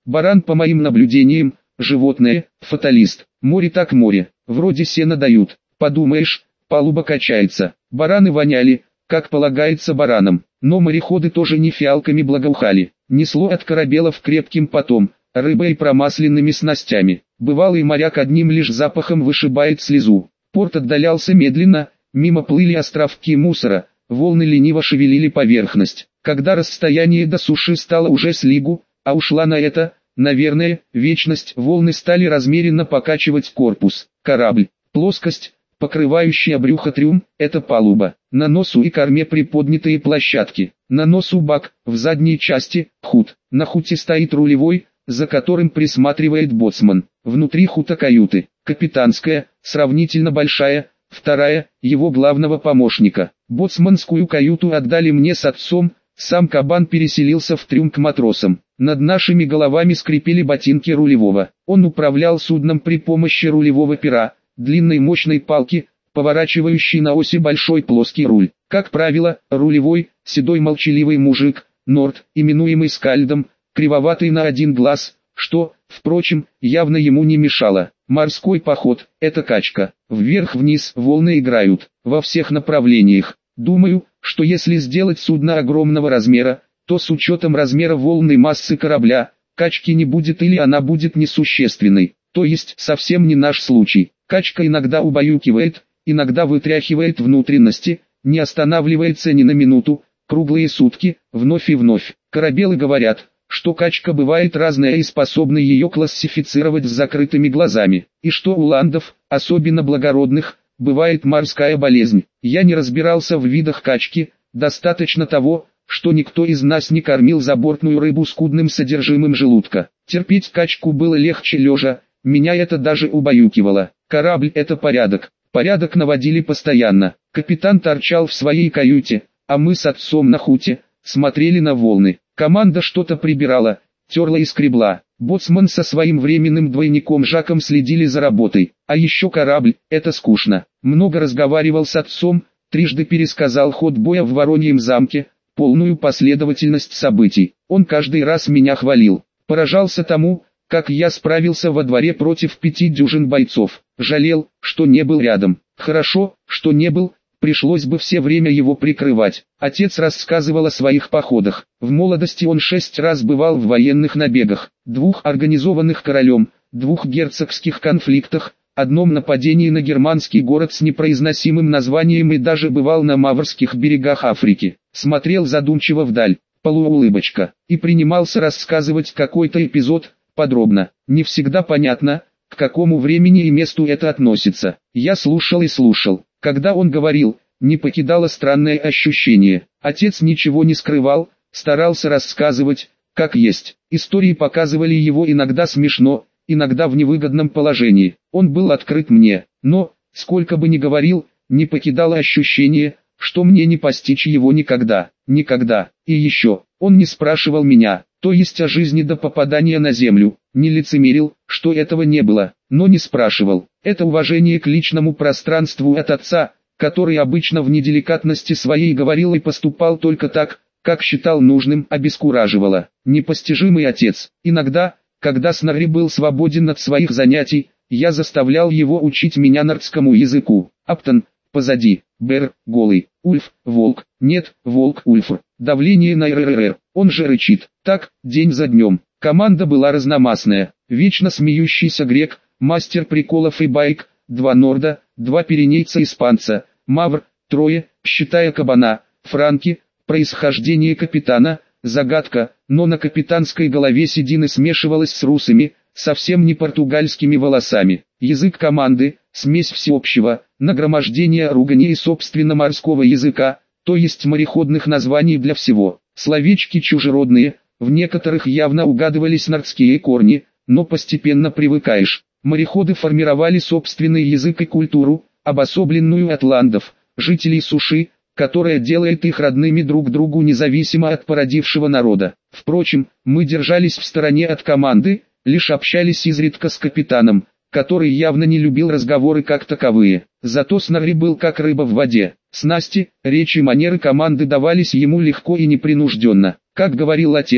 Баран, по моим наблюдениям, животное, фаталист. Море так море, вроде сена дают, подумаешь, палуба качается. Бараны воняли, как полагается баранам, но мореходы тоже не фиалками благоухали. Несло от корабелов крепким потом, рыбой промасленными снастями. Бывалый моряк одним лишь запахом вышибает слезу. Порт отдалялся медленно, мимо плыли островки мусора, волны лениво шевелили поверхность. Когда расстояние до суши стало уже с лигу, а ушла на это, наверное, вечность, волны стали размеренно покачивать корпус. Корабль, плоскость, покрывающая брюхо трюм, это палуба. На носу и корме приподнятые площадки. На носу бак, в задней части худ. На хуте стоит рулевой, за которым присматривает боцман. Внутри хута каюты. Капитанская, сравнительно большая, вторая, его главного помощника. Боцманскую каюту отдали мне с отцом, сам кабан переселился в трюм к матросам. Над нашими головами скрипели ботинки рулевого. Он управлял судном при помощи рулевого пера, длинной мощной палки, поворачивающей на оси большой плоский руль. Как правило, рулевой, седой молчаливый мужик, норд, именуемый скальдом, кривоватый на один глаз, что, впрочем, явно ему не мешало. Морской поход – это качка. Вверх-вниз волны играют, во всех направлениях. Думаю, что если сделать судно огромного размера, то с учетом размера волн и массы корабля, качки не будет или она будет несущественной. То есть совсем не наш случай. Качка иногда убаюкивает, иногда вытряхивает внутренности, не останавливается ни на минуту, круглые сутки, вновь и вновь. Корабелы говорят, что качка бывает разная и способны ее классифицировать с закрытыми глазами, и что у ландов, особенно благородных, бывает морская болезнь. Я не разбирался в видах качки, достаточно того, что никто из нас не кормил забортную рыбу скудным содержимым желудка. Терпеть качку было легче лежа, меня это даже убаюкивало. Корабль – это порядок. Порядок наводили постоянно. Капитан торчал в своей каюте, а мы с отцом на хуте смотрели на волны. Команда что-то прибирала, терла и скребла. Боцман со своим временным двойником Жаком следили за работой. А еще корабль – это скучно. Много разговаривал с отцом, трижды пересказал ход боя в Вороньем замке, полную последовательность событий. Он каждый раз меня хвалил. Поражался тому, как я справился во дворе против 5 дюжин бойцов. Жалел, что не был рядом. Хорошо, что не был, пришлось бы все время его прикрывать. Отец рассказывал о своих походах. В молодости он 6 раз бывал в военных набегах, 2 организованных королем, 2 герцогских конфликтах, одном нападении на германский город с непроизносимым названием и даже бывал на Маврских берегах Африки. Смотрел задумчиво вдаль, полуулыбочка, и принимался рассказывать какой-то эпизод, подробно. Не всегда понятно, к какому времени и месту это относится. Я слушал и слушал. Когда он говорил, не покидало странное ощущение. Отец ничего не скрывал, старался рассказывать, как есть. Истории показывали его иногда смешно, иногда в невыгодном положении. Он был открыт мне, но, сколько бы ни говорил, не покидало ощущение, что мне не постичь его никогда, никогда. И еще, он не спрашивал меня, то есть о жизни до попадания на землю, не лицемерил, что этого не было, но не спрашивал. Это уважение к личному пространству от отца, который обычно в неделикатности своей говорил и поступал только так, как считал нужным, обескураживало. Непостижимый отец. Иногда, когда Снорри был свободен от своих занятий, я заставлял его учить меня нордскому языку. Аптон, позади, Бер, голый, Ульф, волк, нет, волк, Ульфр. Давление на РРР, он же рычит. Так, день за днем. Команда была разномастная. Вечно смеющийся грек, мастер приколов и байк, 2 норда, 2 пиренейца-испанца, мавр, 3, считая кабана, франки, происхождение капитана, загадка, но на капитанской голове седины смешивалась с русыми, совсем не португальскими волосами. Язык команды, смесь всеобщего, нагромождения ругани и собственно морского языка, то есть мореходных названий для всего. Словечки чужеродные, в некоторых явно угадывались нордские корни, но постепенно привыкаешь. Мореходы формировали собственный язык и культуру, обособленную от ландов, жителей суши, которая делает их родными друг другу независимо от породившего народа. Впрочем, мы держались в стороне от команды, лишь общались изредка с капитаном, который явно не любил разговоры как таковые. Зато Снорри был как рыба в воде. Снасти, речь и манеры команды давались ему легко и непринужденно. Как говорил отец,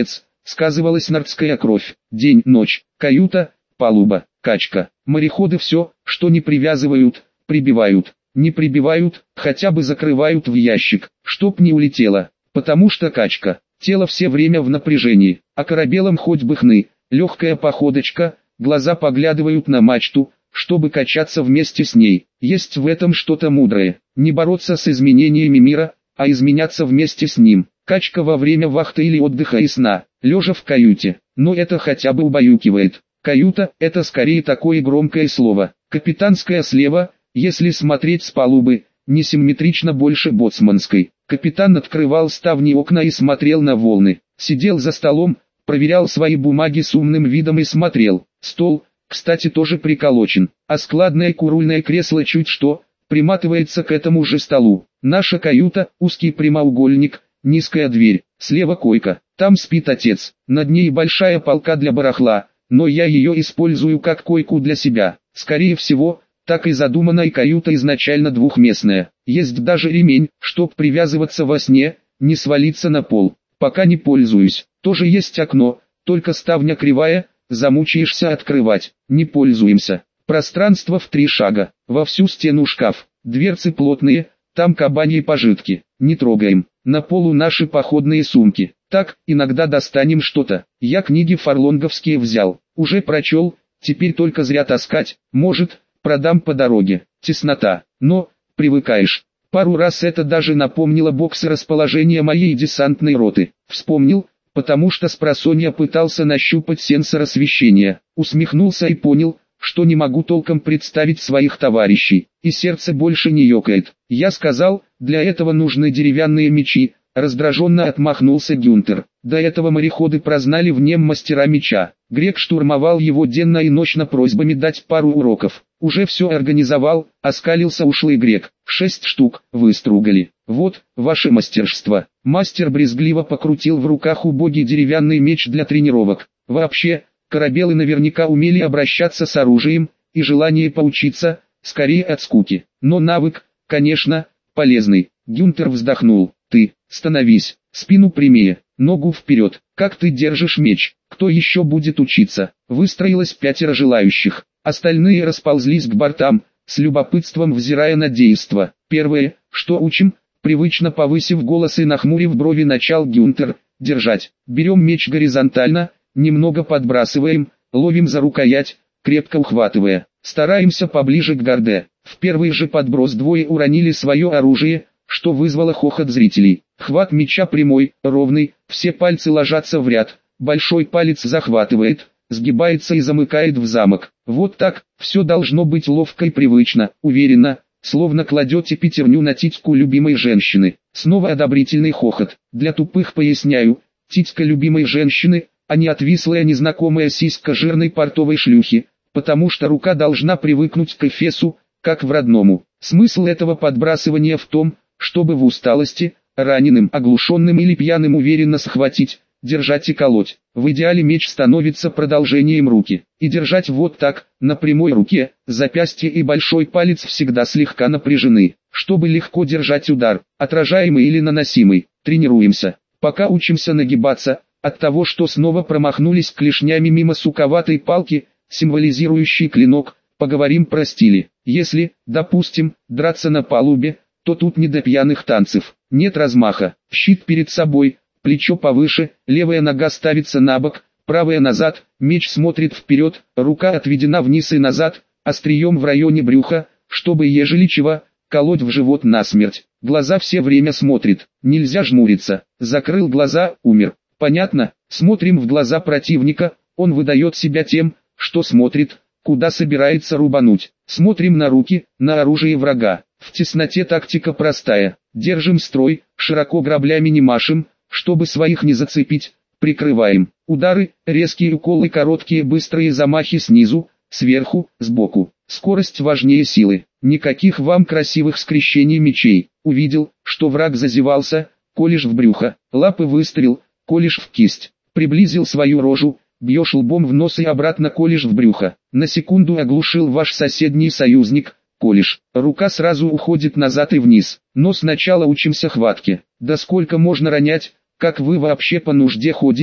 сказывалась нордская кровь. День, ночь, каюта, палуба, качка. Мореходы все, что не привязывают, прибивают. Не прибивают, хотя бы закрывают в ящик, чтоб не улетело. Потому что качка, тело все время в напряжении, а корабелам хоть бы хны, легкая походочка, глаза поглядывают на мачту, чтобы качаться вместе с ней. Есть в этом что-то мудрое, не бороться с изменениями мира, а изменяться вместе с ним. Качка во время вахты или отдыха и сна, лежа в каюте, но это хотя бы убаюкивает. Каюта – это скорее такое громкое слово. Капитанская слева, если смотреть с палубы, несимметрично больше боцманской. Капитан открывал ставни окна и смотрел на волны. Сидел за столом, проверял свои бумаги с умным видом и смотрел. Стол, кстати, тоже приколочен, а складное курульное кресло чуть что, приматывается к этому же столу. Наша каюта, узкий прямоугольник, низкая дверь, слева койка, там спит отец, над ней большая полка для барахла, но я ее использую как койку для себя. Скорее всего, так и задумана, и каюта изначально двухместная. Есть даже ремень, чтоб привязываться во сне, не свалиться на пол. Пока не пользуюсь. Тоже есть окно, только ставня кривая, замучаешься открывать. Не пользуемся. Пространство в 3 шага. Во всю стену шкаф. Дверцы плотные, там кабаньи пожитки. Не трогаем. На полу наши походные сумки. Так, иногда достанем что-то. Я книги фарлонговские взял. Уже прочел, теперь только зря таскать. Может, продам по дороге. Теснота. Но, привыкаешь. Пару раз это даже напомнило боксы расположения моей десантной роты. Вспомнил, потому что спросонья пытался нащупать сенсор освещения. Усмехнулся и понял, что не могу толком представить своих товарищей. И сердце больше не ёкает. Я сказал, для этого нужны деревянные мечи. Раздраженно отмахнулся Гюнтер. До этого мореходы прознали в нем мастера меча. Грек штурмовал его денно и ночно просьбами дать пару уроков. Уже все организовал, оскалился ушлый грек. 6 штук, выстругали. Вот, ваше мастерство. Мастер брезгливо покрутил в руках убогий деревянный меч для тренировок. Вообще, корабелы наверняка умели обращаться с оружием, и желание поучиться, скорее от скуки. Но навык, конечно, полезный. Гюнтер вздохнул. Ты, становись, спину прямее, ногу вперед. Как ты держишь меч? Кто еще будет учиться? Выстроилось 5 желающих. Остальные расползлись к бортам, с любопытством взирая на действо. Первое, что учим, привычно повысив голос и нахмурив брови, начал Гюнтер. Держать. Берем меч горизонтально, немного подбрасываем, ловим за рукоять, крепко ухватывая. Стараемся поближе к горде. В первый же подброс двое уронили свое оружие, что вызвало хохот зрителей. Хват меча прямой, ровный, все пальцы ложатся в ряд, большой палец захватывает, сгибается и замыкает в замок. Вот так, все должно быть ловко и привычно, уверенно, словно кладете пятерню на титьку любимой женщины. Снова одобрительный хохот. Для тупых поясняю, титька любимой женщины, а не отвислая незнакомая сиська жирной портовой шлюхи, потому что рука должна привыкнуть к эфесу, как в родному. Смысл этого подбрасывания в том, чтобы в усталости, раненым, оглушенным или пьяным уверенно схватить, держать и колоть. В идеале меч становится продолжением руки. И держать вот так, на прямой руке, запястье и большой палец всегда слегка напряжены, чтобы легко держать удар, отражаемый или наносимый. Тренируемся, пока учимся нагибаться, от того, что снова промахнулись клешнями мимо суковатой палки, символизирующей клинок, поговорим про стили. Если, допустим, драться на палубе, то тут не до пьяных танцев. Нет размаха, щит перед собой, плечо повыше, левая нога ставится на бок, правая назад, меч смотрит вперед, рука отведена вниз и назад, острием в районе брюха, чтобы ежели чего, колоть в живот насмерть. Глаза все время смотрит, нельзя жмуриться. Закрыл глаза, умер. Понятно, смотрим в глаза противника, он выдает себя тем, что смотрит, куда собирается рубануть. Смотрим на руки, на оружие врага. В тесноте тактика простая. Держим строй, широко граблями не машем, чтобы своих не зацепить. Прикрываем. Удары, резкие уколы, короткие быстрые замахи снизу, сверху, сбоку. Скорость важнее силы. Никаких вам красивых скрещений мечей. Увидел, что враг зазевался, колешь в брюхо. Лапы выстрел, колешь в кисть. Приблизил свою рожу, бьешь лбом в нос и обратно колешь в брюхо. На секунду оглушил ваш соседний союзник, колешь. Рука сразу уходит назад и вниз. Но сначала учимся хватке. Да сколько можно ронять, как вы вообще по нужде ходите,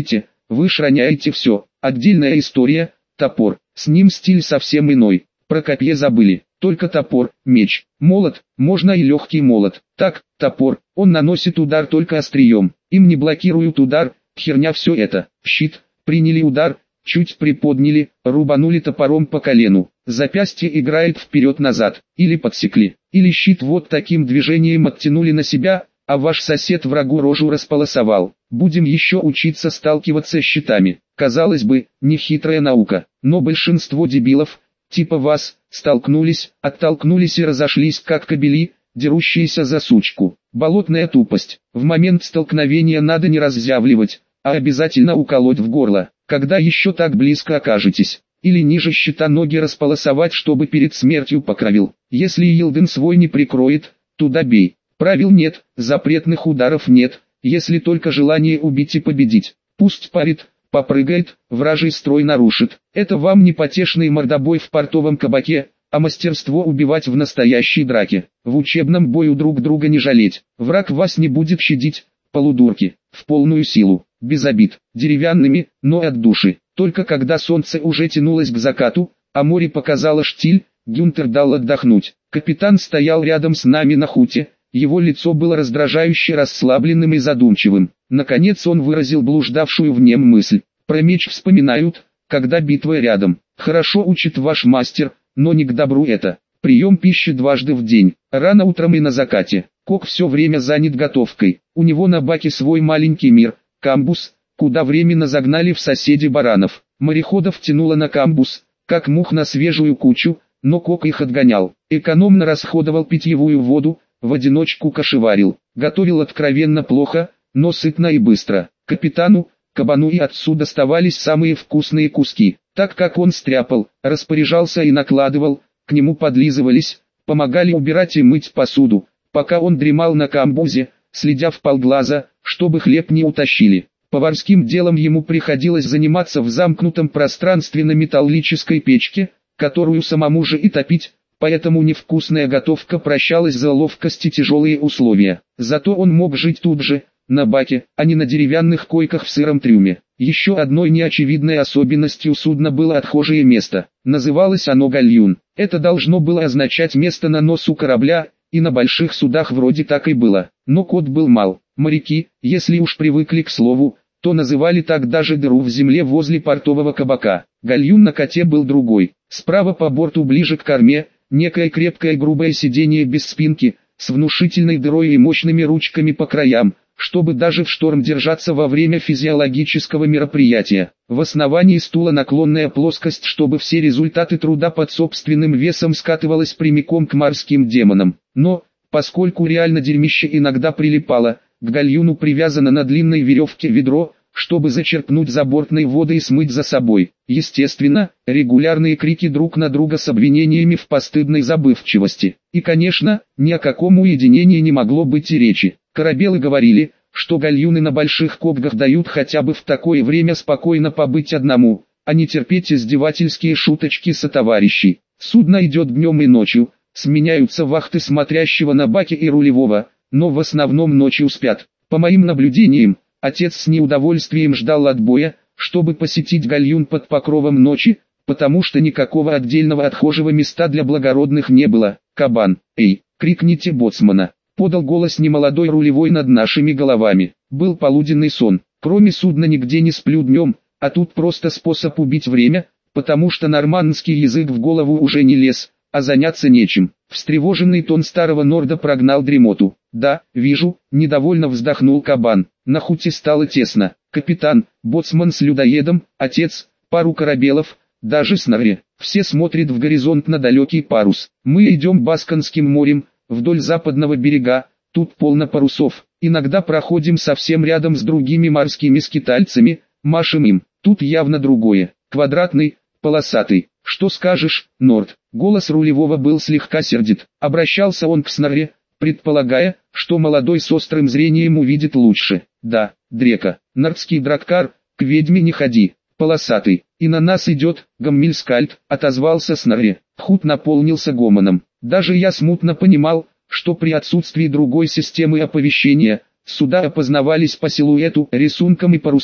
вы ж роняете все. Отдельная история, топор, с ним стиль совсем иной. Про копье забыли, только топор, меч, молот, можно и легкий молот. Так, топор, он наносит удар только острием, им не блокируют удар, херня все это. Щит, приняли удар, чуть приподняли, рубанули топором по колену, запястье играет вперед-назад, или подсекли, или щит вот таким движением оттянули на себя, а ваш сосед врагу рожу располосовал. Будем еще учиться сталкиваться с щитами. Казалось бы, нехитрая наука, но большинство дебилов, типа вас, столкнулись, оттолкнулись и разошлись как кобели, дерущиеся за сучку. Болотная тупость. В момент столкновения надо не разъявливать, а обязательно уколоть в горло, когда еще так близко окажетесь. Или ниже щита ноги располосовать, чтобы перед смертью покровил. Если Йилден свой не прикроет, туда бей. Правил нет, запретных ударов нет, если только желание убить и победить. Пусть парит, попрыгает, вражий строй нарушит. Это вам не потешный мордобой в портовом кабаке, а мастерство убивать в настоящей драке. В учебном бою друг друга не жалеть. Враг вас не будет щадить, полудурки, в полную силу, без обид, деревянными, но от души. Только когда солнце уже тянулось к закату, а море показало штиль, Гюнтер дал отдохнуть. Капитан стоял рядом с нами на хуте. Его лицо было раздражающе расслабленным и задумчивым. Наконец он выразил блуждавшую в нем мысль. Про меч вспоминают, когда битва рядом. Хорошо учит ваш мастер, но не к добру это. Прием пищи дважды в день, рано утром и на закате. Кок все время занят готовкой. У него на баке свой маленький мир, камбус, куда временно загнали в соседи баранов. Мореходов тянуло на камбус, как мух на свежую кучу, но Кок их отгонял. Экономно расходовал питьевую воду, в одиночку кошеварил, готовил откровенно плохо, но сытно и быстро. Капитану, кабану и отцу доставались самые вкусные куски, так как он стряпал, распоряжался и накладывал, к нему подлизывались, помогали убирать и мыть посуду, пока он дремал на камбузе, следя вполглаза, чтобы хлеб не утащили. Поварским делом ему приходилось заниматься в замкнутом пространстве на металлической печке, которую самому же и топить, поэтому невкусная готовка прощалась за ловкость и тяжелые условия. Зато он мог жить тут же, на баке, а не на деревянных койках в сыром трюме. Еще одной неочевидной особенностью судна было отхожее место. Называлось оно гальюн. Это должно было означать место на носу корабля, и на больших судах вроде так и было. Но код был мал. Моряки, если уж привыкли к слову, то называли так даже дыру в земле возле портового кабака. Гальюн на коте был другой. Справа по борту ближе к корме, некое крепкое грубое сиденье без спинки, с внушительной дырой и мощными ручками по краям, чтобы даже в шторм держаться во время физиологического мероприятия. В основании стула наклонная плоскость, чтобы все результаты труда под собственным весом скатывалось прямиком к морским демонам. Но, поскольку реально дерьмище иногда прилипало, к гальюну привязано на длинной веревке ведро, чтобы зачерпнуть забортной воды и смыть за собой. Естественно, регулярные крики друг на друга с обвинениями в постыдной забывчивости. И конечно, ни о каком уединении не могло быть и речи. Корабелы говорили, что гальюны на больших кобгах дают хотя бы в такое время спокойно побыть одному, а не терпеть издевательские шуточки сотоварищей. Судно идет днем и ночью, сменяются вахты смотрящего на баке и рулевого, но в основном ночью спят. По моим наблюдениям, отец с неудовольствием ждал отбоя, чтобы посетить гальюн под покровом ночи, потому что никакого отдельного отхожего места для благородных не было. «Кабан, эй, крикните боцмана!» — подал голос немолодой рулевой над нашими головами. Был полуденный сон. Кроме судна нигде не сплю днем, а тут просто способ убить время, потому что нормандский язык в голову уже не лез, а заняться нечем. Встревоженный тон старого норда прогнал дремоту. «Да, вижу», — недовольно вздохнул кабан. На хуте стало тесно. Капитан, боцман с людоедом, отец, пару корабелов, даже снаря. Все смотрят в горизонт на далекий парус. Мы идем Басканским морем, вдоль западного берега, тут полно парусов. Иногда проходим совсем рядом с другими морскими скитальцами, машем им. Тут явно другое. Квадратный, полосатый. «Что скажешь, Норд?» Голос рулевого был слегка сердит. Обращался он к снарре, предполагая, что молодой с острым зрением увидит лучше. «Да, Дрека, нордский драккар, к ведьме не ходи, полосатый, и на нас идет, Гаммельскальд», отозвался снарре. Хут наполнился гомоном. Даже я смутно понимал, что при отсутствии другой системы оповещения, суда опознавались по силуэту, рисункам и парусам.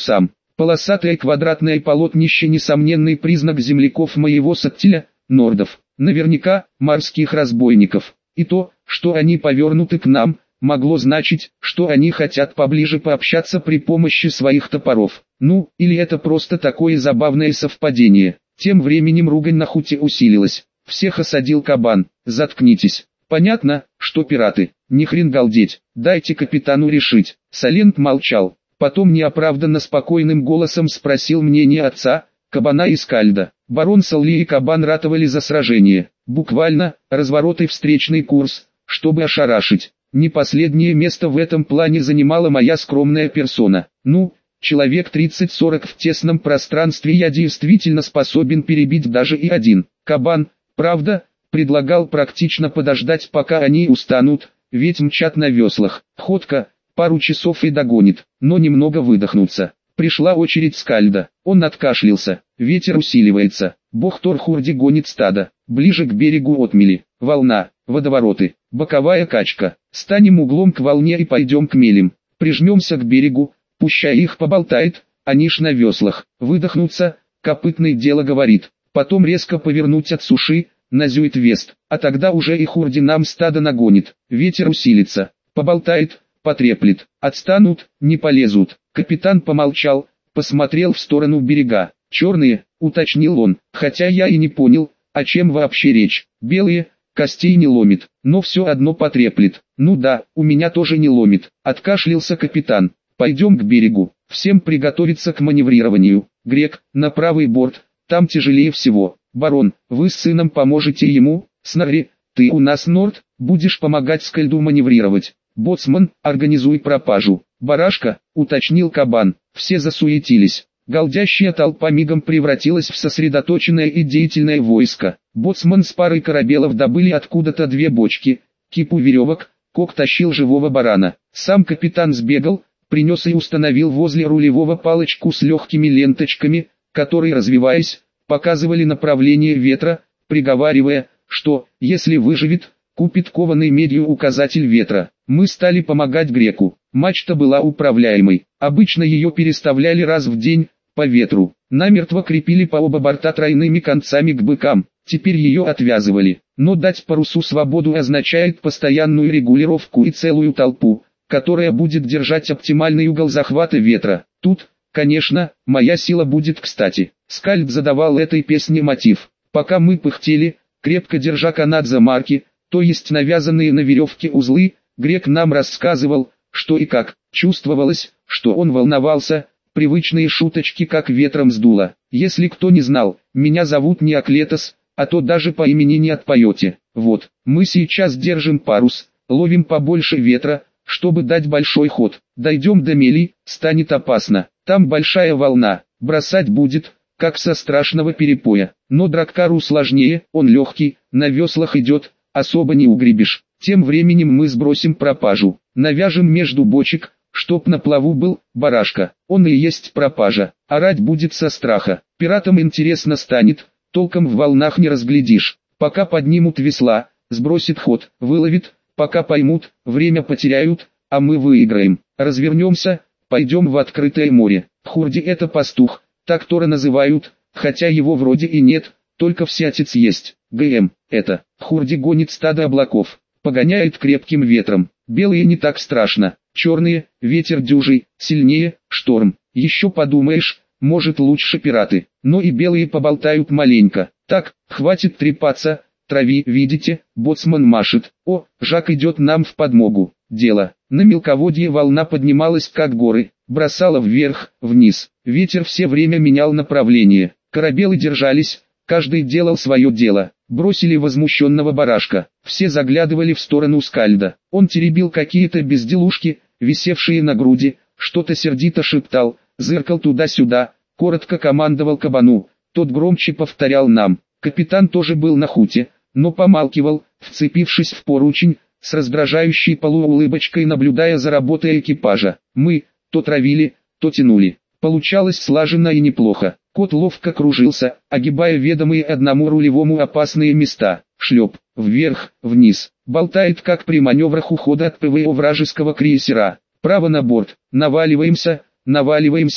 Полосатое квадратное полотнище — несомненный признак земляков моего саттиля, нордов, наверняка морских разбойников. И то, что они повернуты к нам, могло значить, что они хотят поближе пообщаться при помощи своих топоров. Ну, или это просто такое забавное совпадение. Тем временем ругань на хуте усилилась. Всех осадил кабан. Заткнитесь. Понятно, что пираты. Ни хрен галдеть. Дайте капитану решить. Салент молчал. Потом неоправданно спокойным голосом спросил мнение отца, кабана и скальда. Барон Салли и кабан ратовали за сражение. Буквально, разворот и встречный курс, чтобы ошарашить. Не последнее место в этом плане занимала моя скромная персона. Ну, человек 30-40 в тесном пространстве я действительно способен перебить даже и один. Кабан, правда, предлагал практично подождать, пока они устанут, ведь мчат на веслах. Ходка, пару часов и догонит, но немного выдохнуться. Пришла очередь скальда. Он откашлялся. Ветер усиливается. Бог Торхурди гонит стадо. Ближе к берегу отмели. Волна, водовороты, боковая качка. Станем углом к волне и пойдем к мелям. Прижмемся к берегу, пущай их поболтает, они ж на веслах. Выдохнуться, копытное дело говорит. Потом резко повернуть от суши, на Зюит-Вест. А тогда уже и Хурди нам стадо нагонит. Ветер усилится. Поболтает, потреплет. Отстанут, не полезут. Капитан помолчал, посмотрел в сторону берега. «Черные», — уточнил он, хотя я и не понял, о чем вообще речь. «Белые, костей не ломит, но все одно потреплет». «Ну да, у меня тоже не ломит», — откашлялся капитан. «Пойдем к берегу, всем приготовиться к маневрированию. Грек, на правый борт, там тяжелее всего. Барон, вы с сыном поможете ему. Снарри, ты у нас норд, будешь помогать скальду маневрировать. Боцман, организуй пропажу». «Барашка», — уточнил кабан. Все засуетились. Галдящая толпа мигом превратилась в сосредоточенное и деятельное войско. Боцман с парой корабелов добыли откуда-то 2 бочки, кипу веревок, Кок тащил живого барана. Сам капитан сбегал, принес и установил возле рулевого палочку с легкими ленточками, которые, развиваясь, показывали направление ветра, приговаривая, что, если выживет, купит кованой медью указатель ветра. Мы стали помогать греку. Мачта была управляемой. Обычно ее переставляли раз в день, по ветру. Намертво крепили по оба борта тройными концами к быкам. Теперь ее отвязывали. Но дать парусу свободу означает постоянную регулировку и целую толпу, которая будет держать оптимальный угол захвата ветра. Тут, конечно, моя сила будет кстати. Скальд задавал этой песне мотив. Пока мы пыхтели, крепко держа канат за марки, то есть навязанные на веревке узлы, грек нам рассказывал, что и как. Чувствовалось, что он волновался, привычные шуточки как ветром сдуло. Если кто не знал, меня зовут не Аклетос, а то даже по имени не отпоете. Вот, мы сейчас держим парус, ловим побольше ветра, чтобы дать большой ход. Дойдем до мели, станет опасно. Там большая волна, бросать будет, как со страшного перепоя. Но Драккару сложнее, он легкий, на веслах идет, особо не угребешь. Тем временем мы сбросим пропажу, навяжем между бочек, чтоб на плаву был барашка. Он и есть пропажа. Орать будет со страха. Пиратам интересно станет, толком в волнах не разглядишь. Пока поднимут весла, сбросит ход, выловит, пока поймут, время потеряют, а мы выиграем. Развернемся, пойдем в открытое море. Хурди это пастух, так Тора называют, хотя его вроде и нет, только всятец есть. ГМ, это, Хурди гонит стадо облаков, погоняет крепким ветром. Белые не так страшно, черные, ветер дюжий, сильнее, шторм. Еще подумаешь, может лучше пираты, но и белые поболтают маленько. Так, хватит трепаться, трави, видите, боцман машет. О, Жак идет нам в подмогу. Дело, на мелководье волна поднималась как горы, бросала вверх, вниз. Ветер все время менял направление. Корабелы держались, каждый делал свое дело. Бросили возмущенного барашка. Все заглядывали в сторону скальда. Он теребил какие-то безделушки, висевшие на груди, что-то сердито шептал, зыркал туда-сюда, коротко командовал кабану. Тот громче повторял нам. Капитан тоже был на хуте, но помалкивал, вцепившись в поручень, с раздражающей полуулыбочкой наблюдая за работой экипажа. Мы то травили, то тянули. Получалось слаженно и неплохо. Кот ловко кружился, огибая ведомые одному рулевому опасные места. Шлеп, вверх, вниз. Болтает как при маневрах ухода от ПВО вражеского крейсера. Право на борт. Наваливаемся, наваливаемся.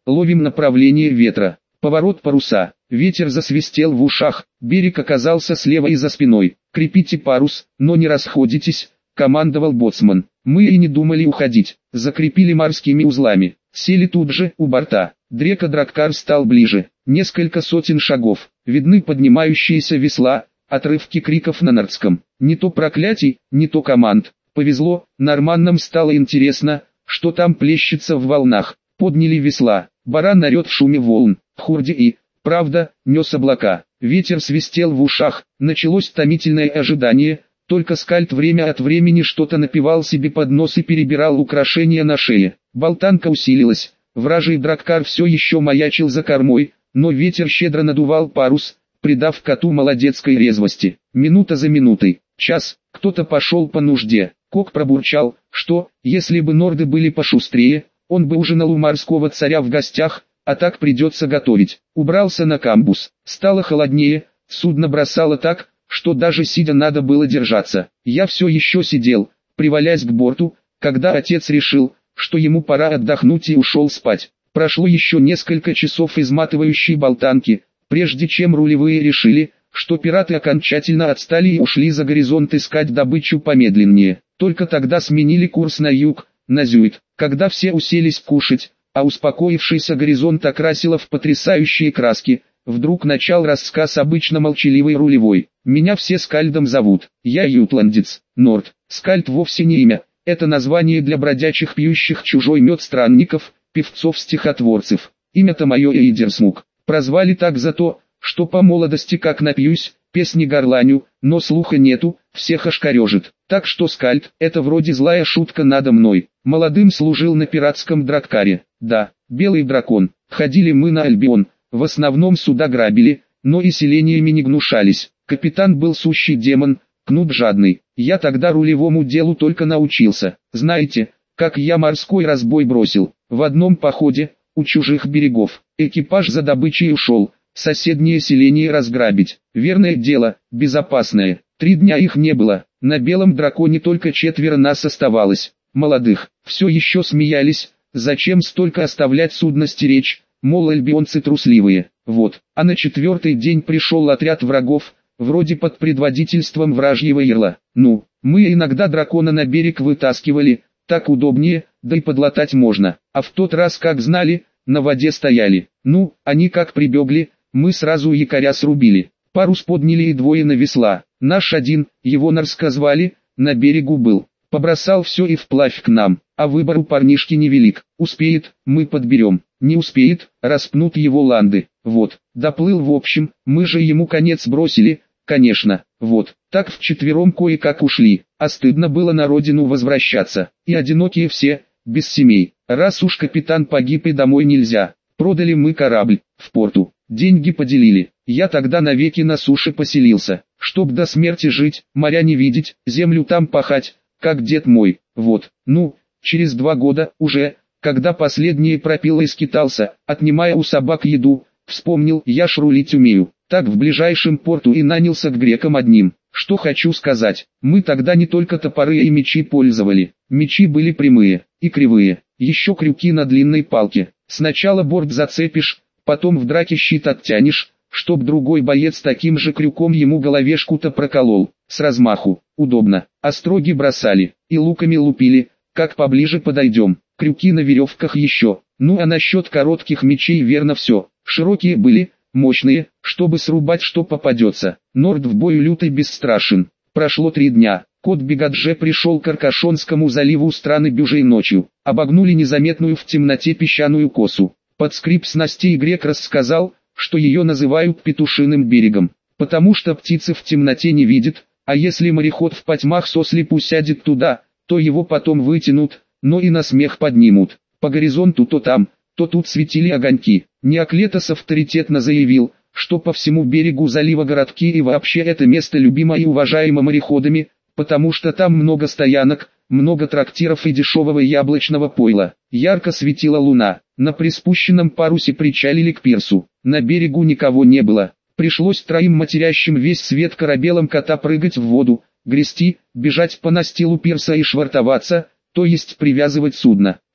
ловим направление ветра. Поворот паруса. Ветер засвистел в ушах, берег оказался слева и за спиной. «Крепите парус, но не расходитесь», — командовал боцман. Мы и не думали уходить. Закрепили морскими узлами. Сели тут же, у борта. Дрека-драккар стал ближе. Несколько сотен шагов. Видны поднимающиеся весла, отрывки криков на нордском. Не то проклятий, не то команд. Повезло, норманнам стало интересно, что там плещется в волнах. Подняли весла. Баран орет в шуме волн. Хурди и, правда, нес облака. Ветер свистел в ушах. Началось томительное ожидание. Только скальд время от времени что-то напевал себе под нос и перебирал украшения на шее. Болтанка усилилась. Вражий драккар все еще маячил за кормой, но ветер щедро надувал парус, придав коту молодецкой резвости. Минута за минутой. Час. Кто-то пошел по нужде. Кок пробурчал, что, если бы норды были пошустрее, он бы ужинал у морского царя в гостях, а так придется готовить. Убрался на камбуз. Стало холоднее, судно бросало так, что даже сидя надо было держаться. Я все еще сидел, привалясь к борту, когда отец решил, что ему пора отдохнуть, и ушел спать. Прошло еще несколько часов изматывающей болтанки, прежде чем рулевые решили, что пираты окончательно отстали и ушли за горизонт искать добычу помедленнее. Только тогда сменили курс на юг, на Зюит. Когда все уселись кушать, а успокоившийся горизонт окрасило в потрясающие краски, вдруг начал рассказ обычно молчаливый рулевой. «Меня все скальдом зовут, я ютландец, Норд». Скальд вовсе не имя, это название для бродячих пьющих чужой мед странников, певцов-стихотворцев. Имя-то мое Эйдерсмук. Прозвали так за то, что по молодости как напьюсь, песни горланю, но слуха нету, всех ошкарежит. Так что скальд, это вроде злая шутка надо мной. Молодым служил на пиратском драккаре. Да, белый дракон. Ходили мы на Альбион, в основном суда грабили, но и селениями не гнушались. Капитан был сущий демон, кнут жадный. Я тогда рулевому делу только научился. Знаете, как я морской разбой бросил? В одном походе, у чужих берегов. Экипаж за добычей ушел, соседнее селение разграбить. Верное дело, безопасное. 3 дня их не было. На белом драконе только 4 нас оставалось. Молодых. Все еще смеялись. Зачем столько оставлять судно стеречь? Мол, альбионцы трусливые. Вот. А на 4-й день пришел отряд врагов, вроде под предводительством вражьего ярла. Ну, мы иногда дракона на берег вытаскивали, так удобнее, да и подлатать можно. А в тот раз, как знали, на воде стояли. Ну, они как прибегли, мы сразу якоря срубили. Парус подняли и 2 на весла. Наш один, его Нарска звали, на берегу был. Побросал все и вплавь к нам, а выбор у парнишки невелик. Успеет, мы подберем. Не успеет, распнут его ланды. Вот, доплыл в общем, мы же ему конец бросили, конечно. Вот, так вчетвером кое-как ушли, а стыдно было на родину возвращаться. И одинокие все, без семей. Раз уж капитан погиб и домой нельзя, продали мы корабль, в порту. Деньги поделили. Я тогда навеки на суше поселился, чтоб до смерти жить, моря не видеть, землю там пахать, как дед мой. Вот, ну, через 2 года, уже, когда последние пропилы скитался, отнимая у собак еду, вспомнил, я ж рулить умею. Так в ближайшем порту и нанялся к грекам одним. Что хочу сказать, мы тогда не только топоры и мечи пользовали. Мечи были прямые и кривые, еще крюки на длинной палке. Сначала борт зацепишь, потом в драке щит оттянешь, чтоб другой боец таким же крюком ему головешку-то проколол. С размаху, удобно. Остроги бросали, и луками лупили, как поближе подойдем. Крюки на веревках еще. Ну а насчет коротких мечей верно все. Широкие были, мощные, чтобы срубать что попадется. Норд в бою лютый бесстрашен. Прошло 3 дня. Кот Бегадже пришел к Аркашонскому заливу у страны Бюжей ночью. Обогнули незаметную в темноте песчаную косу. Под скрип снастей грек рассказал, что ее называют Петушиным берегом, потому что птицы в темноте не видят, а если мореход в потьмах сослепу сядет туда, то его потом вытянут, но и на смех поднимут. По горизонту то там, то тут светили огоньки. Неоклетос авторитетно заявил, что по всему берегу залива городки и вообще это место любимо и уважаемо мореходами, потому что там много стоянок, много трактиров и дешевого яблочного пойла. Ярко светила луна. На приспущенном парусе причалили к пирсу. На берегу никого не было. Пришлось 3 матерящим весь свет корабелам кота прыгать в воду, грести, бежать по настилу пирса и швартоваться, то есть привязывать судно.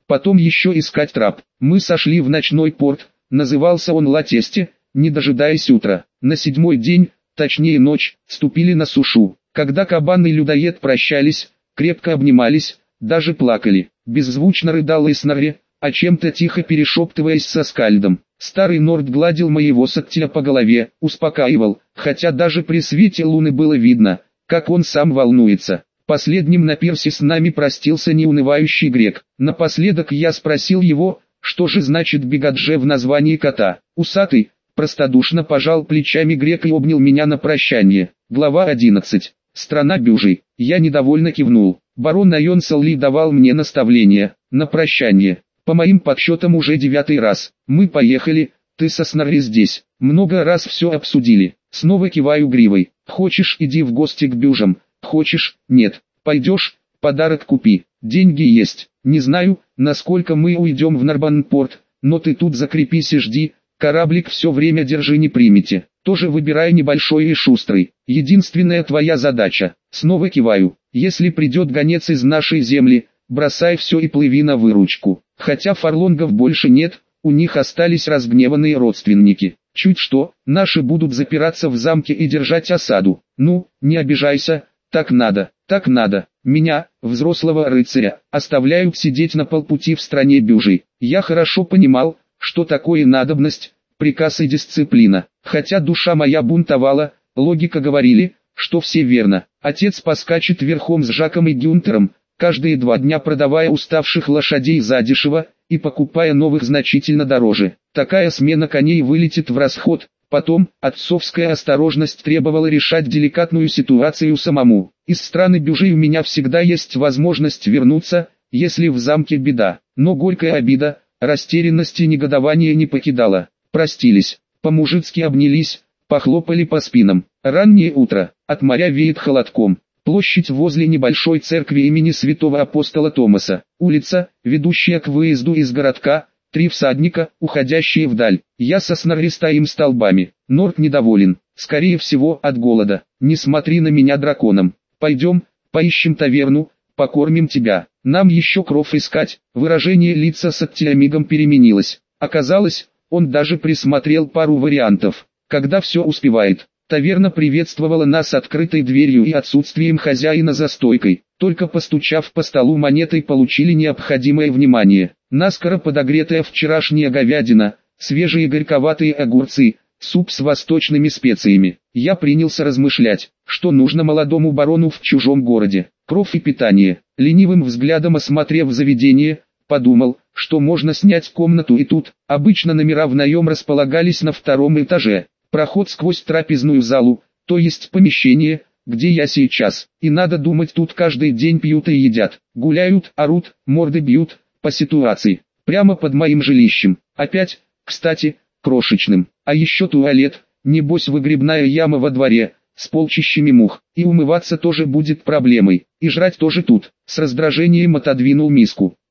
Потом еще искать трап. Мы сошли в ночной порт, назывался он Ла-Тесте, не дожидаясь утра. На 7-й день, точнее ночь, ступили на сушу. Когда кабан и людоед прощались, крепко обнимались, даже плакали. Беззвучно рыдал Снорри, о чем-то тихо перешептываясь со Скальдом. Старый Норд гладил моего Саттиля по голове, успокаивал, хотя даже при свете луны было видно, как он сам волнуется. Последним на пирсе с нами простился неунывающий грек. Напоследок я спросил его, что же значит Бегадже в названии кота. Усатый, простодушно пожал плечами грек и обнял меня на прощание. Глава 11. Страна Бюжей. Я недовольно кивнул. Барон Айон Салли давал мне наставления, на прощание. По моим подсчетам уже 9-й раз. Мы поехали, ты со Снорри здесь. Много раз все обсудили. Снова киваю гривой. Хочешь, иди в гости к Бюжам. Хочешь, нет. Пойдешь, подарок купи. Деньги есть. Не знаю, насколько мы уйдем в Нарбанпорт, но ты тут закрепись и жди. Кораблик все время держи, не примете. Тоже выбирай небольшой и шустрый. Единственная твоя задача. Снова киваю. Если придет гонец из нашей земли, бросай все и плыви на выручку. Хотя фарлонгов больше нет, у них остались разгневанные родственники. Чуть что, наши будут запираться в замке и держать осаду. Ну, не обижайся, так надо, так надо. Меня, взрослого рыцаря, оставляют сидеть на полпути в стране Бюжей. Я хорошо понимал, что такое надобность, приказ и дисциплина. Хотя душа моя бунтовала, логика говорили, что все верно. Отец поскачет верхом с Жаком и Гюнтером, каждые 2 дня продавая уставших лошадей задешево и покупая новых значительно дороже. Такая смена коней вылетит в расход. Потом, отцовская осторожность требовала решать деликатную ситуацию самому. Из страны Бюжей у меня всегда есть возможность вернуться, если в замке беда. Но горькая обида, растерянность и негодование не покидала. Простились, по-мужицки обнялись, похлопали по спинам. Раннее утро, от моря веет холодком. Площадь возле небольшой церкви имени святого апостола Томаса. Улица, ведущая к выезду из городка. 3 всадника, уходящие вдаль. Я со Снорри стоим столбами. Норд недоволен, скорее всего от голода. Не смотри на меня драконом. Пойдем, поищем таверну, покормим тебя. Нам еще кров искать. Выражение лица Саттиля мигом переменилось. Оказалось, он даже присмотрел пару вариантов. Когда все успевает. Таверна приветствовала нас открытой дверью и отсутствием хозяина за стойкой. Только постучав по столу монетой, получили необходимое внимание. Наскоро подогретая вчерашняя говядина, свежие горьковатые огурцы, суп с восточными специями. Я принялся размышлять, что нужно молодому барону в чужом городе. Кров и питание. Ленивым взглядом осмотрев заведение, подумал, что можно снять комнату и тут. Обычно номера в наем располагались на 2-м этаже. Проход сквозь трапезную залу, то есть помещение, где я сейчас. И надо думать, тут каждый день пьют и едят, гуляют, орут, морды бьют, по ситуации. Прямо под моим жилищем. Опять, кстати, крошечным. А еще туалет, небось выгребная яма во дворе, с полчищами мух. И умываться тоже будет проблемой. И жрать тоже тут. С раздражением отодвинул миску.